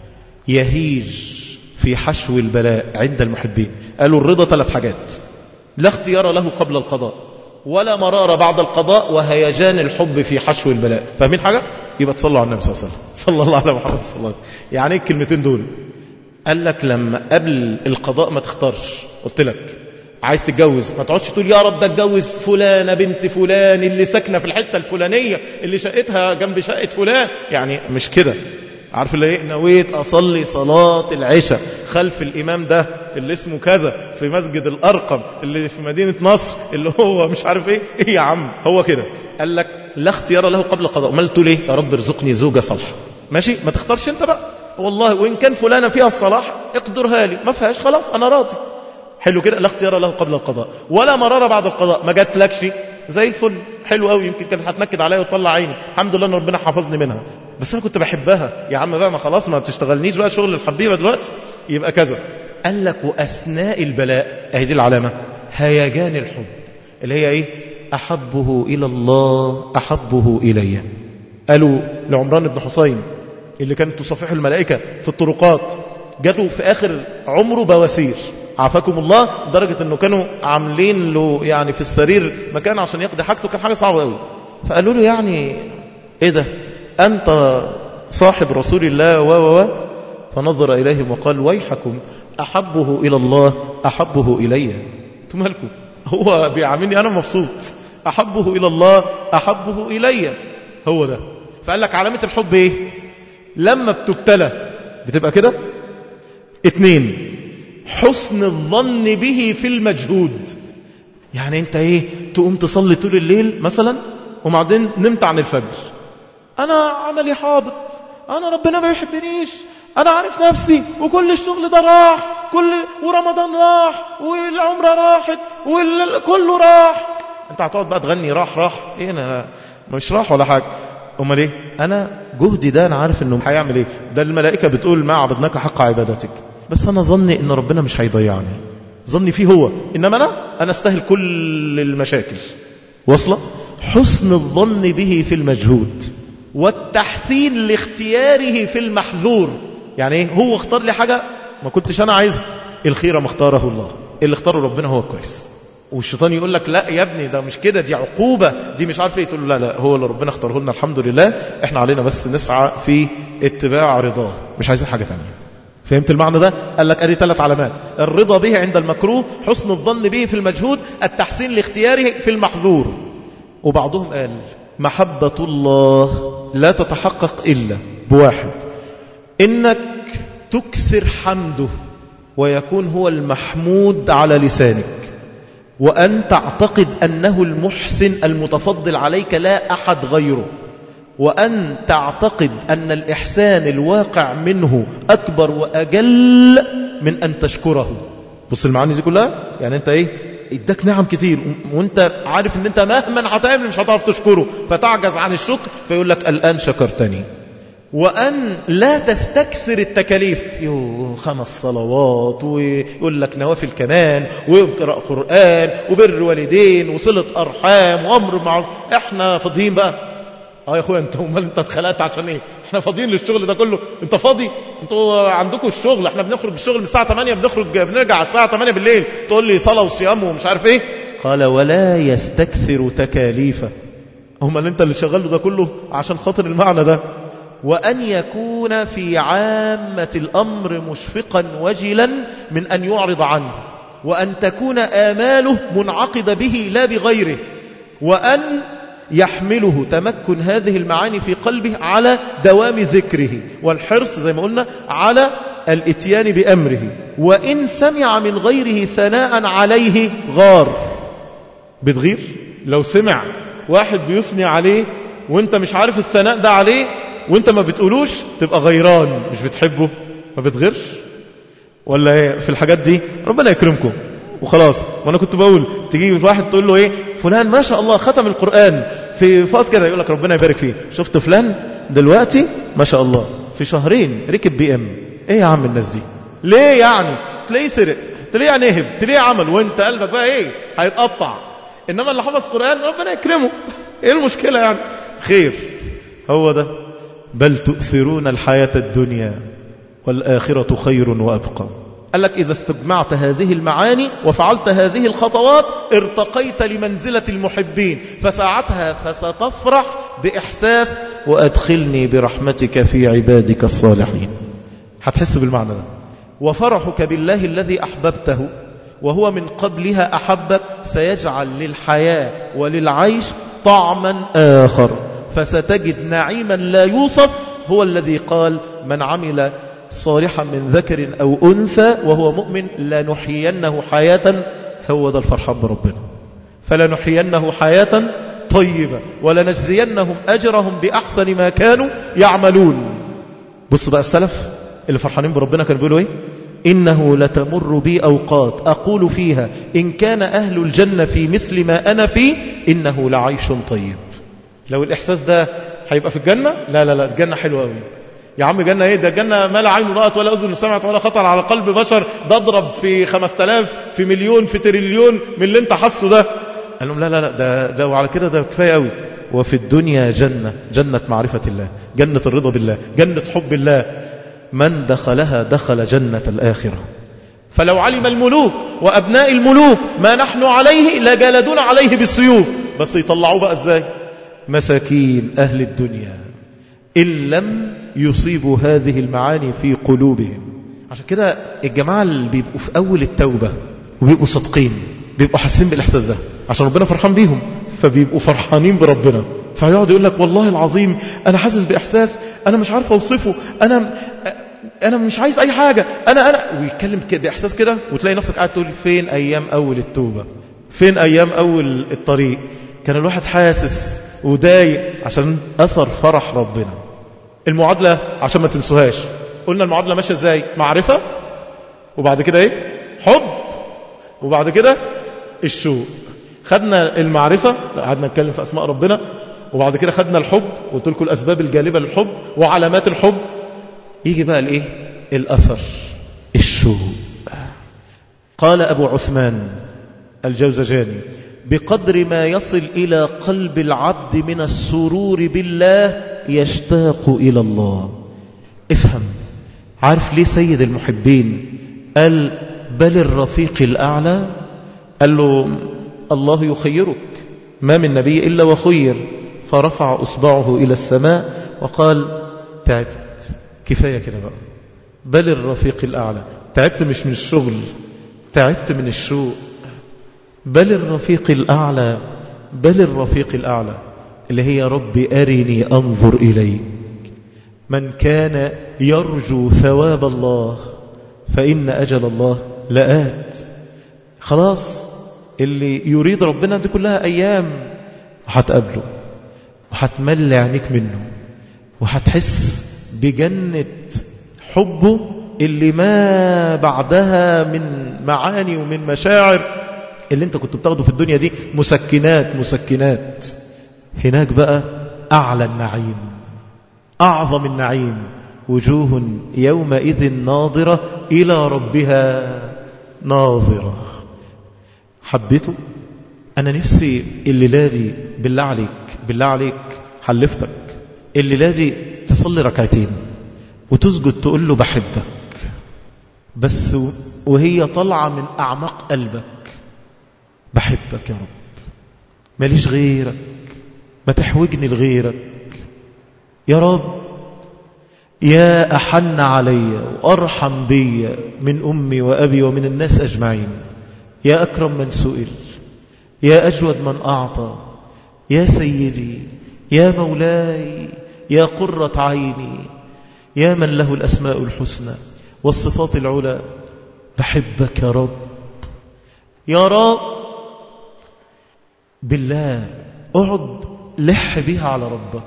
يهيج في حشو البلاء عند المحبين. قالوا الرضا ثلاث حاجات: لا اختيار له قبل القضاء، ولا مرار بعد القضاء، وهيجان الحب في حشو البلاء. فاهمين حاجة؟ يبقى تصلوا على النبي صلى الله عليه وسلم، صلى الله على محمد صلى الله عليه وسلم. يعني ايه الكلمتين دول؟ قال لك لما قبل القضاء ما تختارش. قلت لك عايز تتجوز ما تقعدش تقول يا رب اتجوز فلانة بنت فلان اللي ساكنة في الحتة الفلانية اللي شقتها جنب شقة فلان، يعني مش كده. عارف اللي ايه؟ نويت اصلي صلاة العشاء خلف الامام ده اللي اسمه كذا في مسجد الارقم اللي في مدينة نصر اللي هو مش عارف ايه. ايه يا عم هو كده؟ قال لك لا اختيار له قبل القضاء. امال تقول ايه؟ يا رب ارزقني زوجة صالحة. ماشي، ما تختارش انت بقى، والله وان كان فلانة فيها الصلاح اقدرها لي، ما فيهاش خلاص انا راضي. حلو كده. لا اختيار له قبل القضاء ولا مرارة بعد القضاء. ما جاتلكش زي الفل، حلو قوي، يمكن كانت هتنكد عليا وتطلع عيني، الحمد لله ان ربنا حافظني منها، بس انا كنت بحبها. يا عم بقى ما خلاص ما تشتغلنيش بقى شغل الحبيبة دلوقتي، يبقى كذا. قال لك واثناء البلاء، اهي دي العلامة، هيجان الحب اللي هي ايه؟ احبه الى الله احبه الي. قالوا لعمران بن حسين اللي كانت تصافحه الملائكة في الطرقات، جاته في اخر عمره بواسير عافاكم الله، درجة انه كانوا عاملين له يعني في السرير مكان عشان يقضي حاجته، كان حاجة صعبة قوي. فقالوا له يعني ايه ده؟ انت صاحب رسول الله و و و فنظر اليهم وقال ويحكم احبه الى الله احبه الي. انتوا مالكم؟ هو بيعاملني انا مبسوط، احبه الى الله احبه الي، هو ده. فقال لك علامة الحب ايه؟ لما بتبتلى بتبقى كده. اتنين، حسن الظن به في المجهود. يعني انت ايه، تقوم تصلي طول الليل مثلا وبعدين نمت عن الفجر، انا عملي حابط، انا ربنا ما يحبنيش، انا عارف نفسي، وكل الشغل ده راح، كل ورمضان راح، والعمرة راحت، وكله راح. انت هتقعد بقى تغني راح راح ايه؟ انا مش راح ولا حاجة. امال ايه؟ انا جهدي ده انا عارف انه هيعمل ايه. ده الملائكة بتقول ما عبدناك حق عبادتك، بس انا ظني ان ربنا مش هيضيعني، ظني فيه هو، انما انا انا استاهل كل المشاكل. وصله حسن الظن به في المجهود، والتحسين لاختياره في المحذور. يعني ايه؟ هو اختار لي حاجة ما كنتش انا عايزها، الخير ما اختاره الله، اللي اختاره ربنا هو كويس. والشيطان يقول لك لا يا ابني ده مش كده، دي عقوبة، دي مش عارف ايه. تقول له لا لا، هو اللي ربنا اختاره لنا الحمد لله، احنا علينا بس نسعى في اتباع رضاه، مش عايزين حاجة ثانيه. فهمت المعنى ده؟ قال لك ادي ثلاث علامات: الرضا به عند المكروه، حسن الظن به في المجهود، التحسين لاختياره في المحظور. وبعضهم قال محبة الله لا تتحقق إلا بواحد: إنك تكثر حمده ويكون هو المحمود على لسانك، وأن تعتقد أنه المحسن المتفضل عليك لا أحد غيره، وأن تعتقد أن الإحسان الواقع منه أكبر وأجل من أن تشكره. بص المعاني دي كلها، يعني أنت إيه؟ اداك نعم كتير وانت عارف ان انت مهما هتعمل مش هتعرف تشكره، فتعجز عن الشكر، فيقول لك الآن شكرتني. وأن لا تستكثر التكاليف، يو خمس صلوات، ويقول لك نوافل كمان، ويقرأ قرآن، وبر والدين، وصلة أرحام، وأمر معروف. احنا فاضيين بقى؟ اه يا اخويا، انت امال انت اتخلقت عشان ايه؟ احنا فاضيين للشغل ده كله؟ انت فاضي؟ انتوا عندكم الشغل، احنا بنخرج الشغل من الساعه ثمانية، بنخرج بنرجع على الساعه ثمانية بالليل، تقول لي صلاه وصيام ومش عارف ايه. قال ولا يستكثر تكاليفه. امال انت اللي شغله ده كله عشان خاطر المعنى ده. وأن يكون في عامة الأمر مشفقا وجلا من أن يعرض عنه، وأن تكون آماله منعقدة به لا بغيره، وأن يحمله تمكن هذه المعاني في قلبه على دوام ذكره والحرص زي ما قلنا على الاتيان بأمره. وإن سمع من غيره ثناء عليه غار. بتغير لو سمع واحد بيثني عليه وانت مش عارف الثناء ده عليه وانت ما بتقولوش، تبقى غيران، مش بتحبه. ما بتغيرش ولا ايه في الحاجات دي؟ ربنا يكرمكم وخلاص. وانا كنت بقول تجيب واحد تقول له ايه، فلان ما شاء الله ختم القرآن في فات كده، يقول لك ربنا يبارك فيه. شفت فلان دلوقتي ما شاء الله في شهرين ركب بي ام. ايه يا عم الناس دي ليه يعني؟ تلاقيه سرق، تلاقيه نهب، تلاقيه عمل، وانت قلبك بقى ايه؟ هيتقطع. انما اللي حفظ قرآن ربنا يكرمه، ايه المشكلة يعني؟ خير. هو ده. بل تؤثرون الحياة الدنيا والآخرة خير وأبقى. قال لك إذا استجمعت هذه المعاني وفعلت هذه الخطوات ارتقيت لمنزلة المحبين، فساعتها فستفرح بإحساس وأدخلني برحمتك في عبادك الصالحين. هتحس بالمعنى ده. وفرحك بالله الذي أحببته وهو من قبلها أحبك سيجعل للحياة وللعيش طعما آخر، فستجد نعيما لا يوصف. هو الذي قال من عمل صالحا من ذكر أو أنثى وهو مؤمن لنحيينه حياة. هو ده الفرحان بربنا. فلنحيينه حياة طيبة ولنجزينهم أجرهم بأحسن ما كانوا يعملون. بص بقى السلف اللي فرحانين بربنا كانوا بيقولوا ايه؟ إنه لتمر بي أوقات أقول فيها إن كان أهل الجنة في مثل ما أنا فيه إنه لعيش طيب. لو الإحساس ده هيبقى في الجنة، لا لا لا الجنة حلوة قوي يا عم. جنة ايه ده؟ جنة ما لا عين رأت ولا أذن سمعت ولا خطر على قلب بشر، ده اضرب في خمس تلاف في مليون في تريليون من اللي انت حسه ده. قال لهم لا لا لا ده, ده وعلى كده ده كفاية قوي. وفي الدنيا جنة، جنة معرفة الله، جنة الرضا بالله، جنة حب الله. من دخلها دخل جنة الآخرة. فلو علم الملوك وأبناء الملوك ما نحن عليه لجلدون عليه بالسيوف. بس يطلعوه بقى ازاي؟ مساكين أهل الدنيا إن لم يصيبوا هذه المعاني في قلوبهم. عشان كده الجماعة اللي بيبقوا في أول التوبة وبيبقوا صادقين بيبقوا حاسين بالإحساس ده، عشان ربنا فرحان بيهم فبيبقوا فرحانين بربنا. فيقعد يقول لك والله العظيم أنا حاسس بإحساس أنا مش عارف أوصفه، أنا أنا مش عايز أي حاجة، أنا أنا ويتكلم كده بإحساس كده، وتلاقي نفسك قاعد تقول فين أيام أول التوبة، فين أيام أول الطريق، كان الواحد حاسس ودايق عشان أثر فرح ربنا. المعادلة عشان ما تنسوهاش، قلنا المعادلة ماشية ازاي؟ معرفة، وبعد كده ايه؟ حب، وبعد كده الشوق. خدنا المعرفة، قعدنا نتكلم في أسماء ربنا، وبعد كده خدنا الحب وقلت لكم الأسباب الجالبة للحب وعلامات الحب. يجي بقى الايه؟ الأثر، الشوق. قال أبو عثمان الجوزجاني بقدر ما يصل إلى قلب العبد من السرور بالله يشتاق إلى الله. افهم، عارف ليه سيد المحبين قال بل الرفيق الأعلى؟ قال له الله يخيرك، ما من نبي إلا وخير، فرفع أصبعه إلى السماء وقال تعبت، كفاية كده بقى، بل الرفيق الأعلى. تعبت مش من الشغل، تعبت من الشوق. بل الرفيق الأعلى، بل الرفيق الأعلى اللي هي رب أرني أنظر إليك. من كان يرجو ثواب الله فإن أجل الله لآت. خلاص، اللي يريد ربنا دي كلها أيام، وهتقابله وهتملي عينيك منه، وهتحس بجنة حبه اللي ما بعدها من معاني ومن مشاعر اللي انت كنت بتاخده في الدنيا دي مسكنات مسكنات. هناك بقى أعلى النعيم، أعظم النعيم، وجوه يومئذ ناظرة إلى ربها ناظرة. حبيته؟ أنا نفسي الليلة دي بالله عليك، بالله عليك حلفتك، الليلة دي تصلي ركعتين وتسجد تقول له بحبك، بس وهي طالعة من أعماق قلبك، بحبك يا رب، ماليش غيرك، ما تحوجني لغيرك يا رب، يا أحن علي وأرحم بي من أمي وأبي ومن الناس أجمعين، يا أكرم من سئل، يا أجود من أعطى، يا سيدي، يا مولاي، يا قرة عيني، يا من له الأسماء الحسنى والصفات العلى. بحبك يا رب، يا رب. بالله اقعد لح بيها على ربك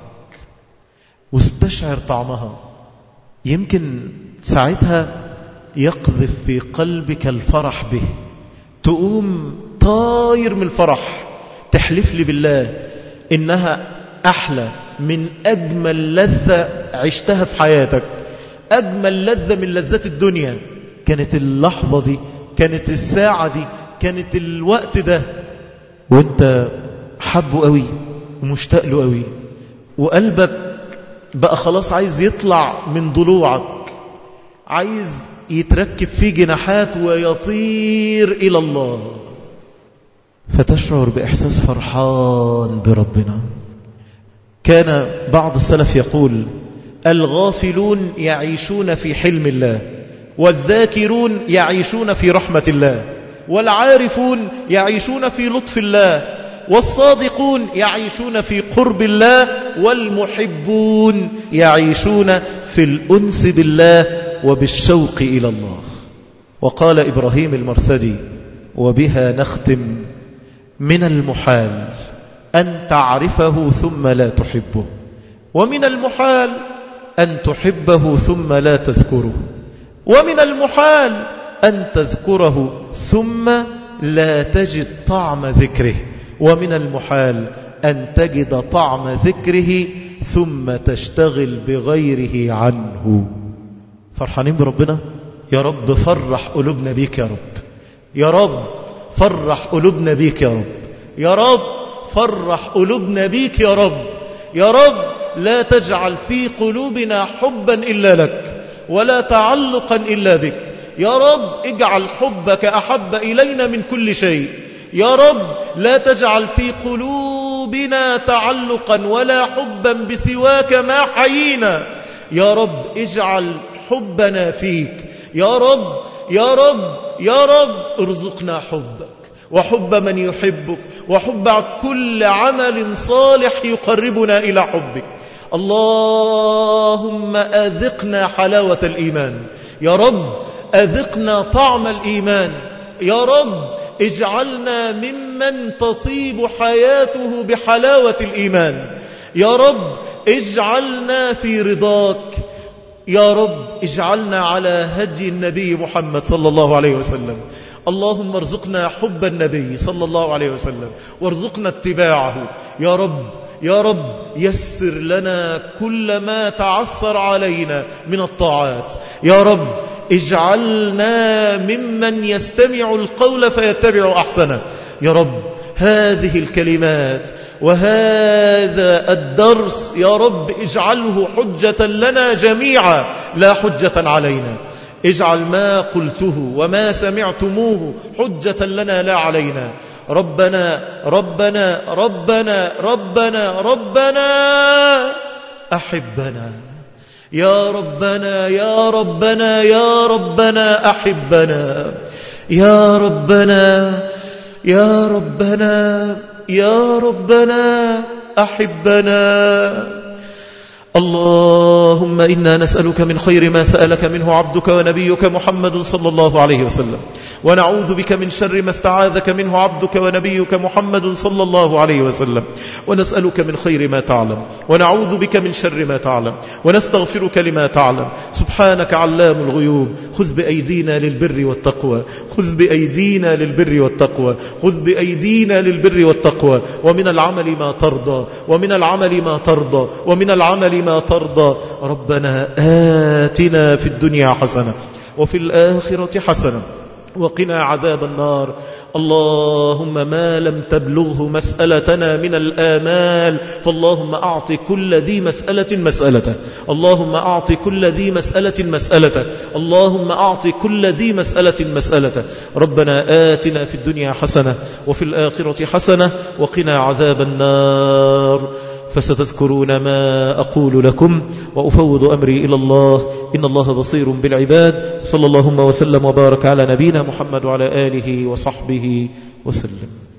واستشعر طعمها، يمكن ساعتها يقذف في قلبك الفرح به، تقوم طاير من الفرح، تحلف لي بالله إنها أحلى من أجمل لذة عشتها في حياتك، أجمل لذة من لذات الدنيا كانت اللحظة دي، كانت الساعة دي، كانت الوقت ده، وانت حبه قوي ومشتاق له قوي، وقلبك بقى خلاص عايز يطلع من ضلوعك، عايز يتركب فيه جناحات ويطير إلى الله، فتشعر بإحساس فرحان بربنا. كان بعض السلف يقول الغافلون يعيشون في حلم الله، والذاكرون يعيشون في رحمة الله، والعارفون يعيشون في لطف الله، والصادقون يعيشون في قرب الله، والمحبون يعيشون في الأنس بالله وبالشوق إلى الله. وقال إبراهيم المرثدي وبها نختم: من المحال أن تعرفه ثم لا تحبه، ومن المحال أن تحبه ثم لا تذكره، ومن المحال أن تذكره ثم لا تجد طعم ذكره، ومن المحال أن تجد طعم ذكره ثم تشتغل بغيره عنه. فرحانين بربنا؟ يا رب فرح قلوبنا بيك يا رب، يا رب فرح قلوبنا بيك يا رب، يا رب فرح قلوبنا بيك يا رب، يا رب لا تجعل في قلوبنا حبا إلا لك ولا تعلقا إلا بك، يا رب اجعل حبك أحب إلينا من كل شيء، يا رب لا تجعل في قلوبنا تعلقا ولا حبا بسواك ما حيينا، يا رب اجعل حبنا فيك، يا رب يا رب يا رب ارزقنا حبك وحب من يحبك وحب كل عمل صالح يقربنا إلى حبك. اللهم أذقنا حلاوة الإيمان يا رب، أذقنا طعم الإيمان يا رب، اجعلنا ممن تطيب حياته بحلاوة الإيمان يا رب، اجعلنا في رضاك يا رب، اجعلنا على هدي النبي محمد صلى الله عليه وسلم. اللهم ارزقنا حب النبي صلى الله عليه وسلم وارزقنا اتباعه يا رب. يا رب يسر لنا كل ما تعسر علينا من الطاعات يا رب، اجعلنا ممن يستمع القول فيتبع أحسنه يا رب. هذه الكلمات وهذا الدرس يا رب اجعله حجة لنا جميعا لا حجة علينا. اجعل ما قلته وما سمعتموه حجة لنا لا علينا. ربنا ربنا ربنا ربنا ربنا أحبنا يا ربنا يا ربنا يا ربنا أحبنا يا ربنا يا ربنا يا ربنا أحبنا. اللهم إنا نسألك من خير ما سألك منه عبدك ونبيك محمد صلى الله عليه وسلم، ونعوذ بك من شر ما استعاذك منه عبدك ونبيك محمد صلى الله عليه وسلم، ونسألك من خير ما تعلم ونعوذ بك من شر ما تعلم ونستغفرك لما تعلم. سبحانك علام الغيوب، خذ بأيدينا للبر والتقوى، خذ بأيدينا للبر والتقوى، خذ بأيدينا للبر والتقوى، ومن العمل ما ترضى ومن العمل ما ترضى ومن العمل ما ترضى. ربنا آتنا في الدنيا حسنة وفي الآخرة حسنة وقنا عذاب النار. اللهم ما لم تبلغه مسألتنا من الآمال فاللهم أعط كل ذي مسألة مسألته، اللهم أعط كل ذي مسألة مسألته، اللهم أعط كل ذي مسألة مسألته. ربنا آتنا في الدنيا حسنة وفي الآخرة حسنة وقنا عذاب النار. فستذكرون ما أقول لكم وأفوض أمري إلى الله، إن الله بصير بالعباد. صلى اللهم وسلم وبارك على نبينا محمد وعلى آله وصحبه وسلم.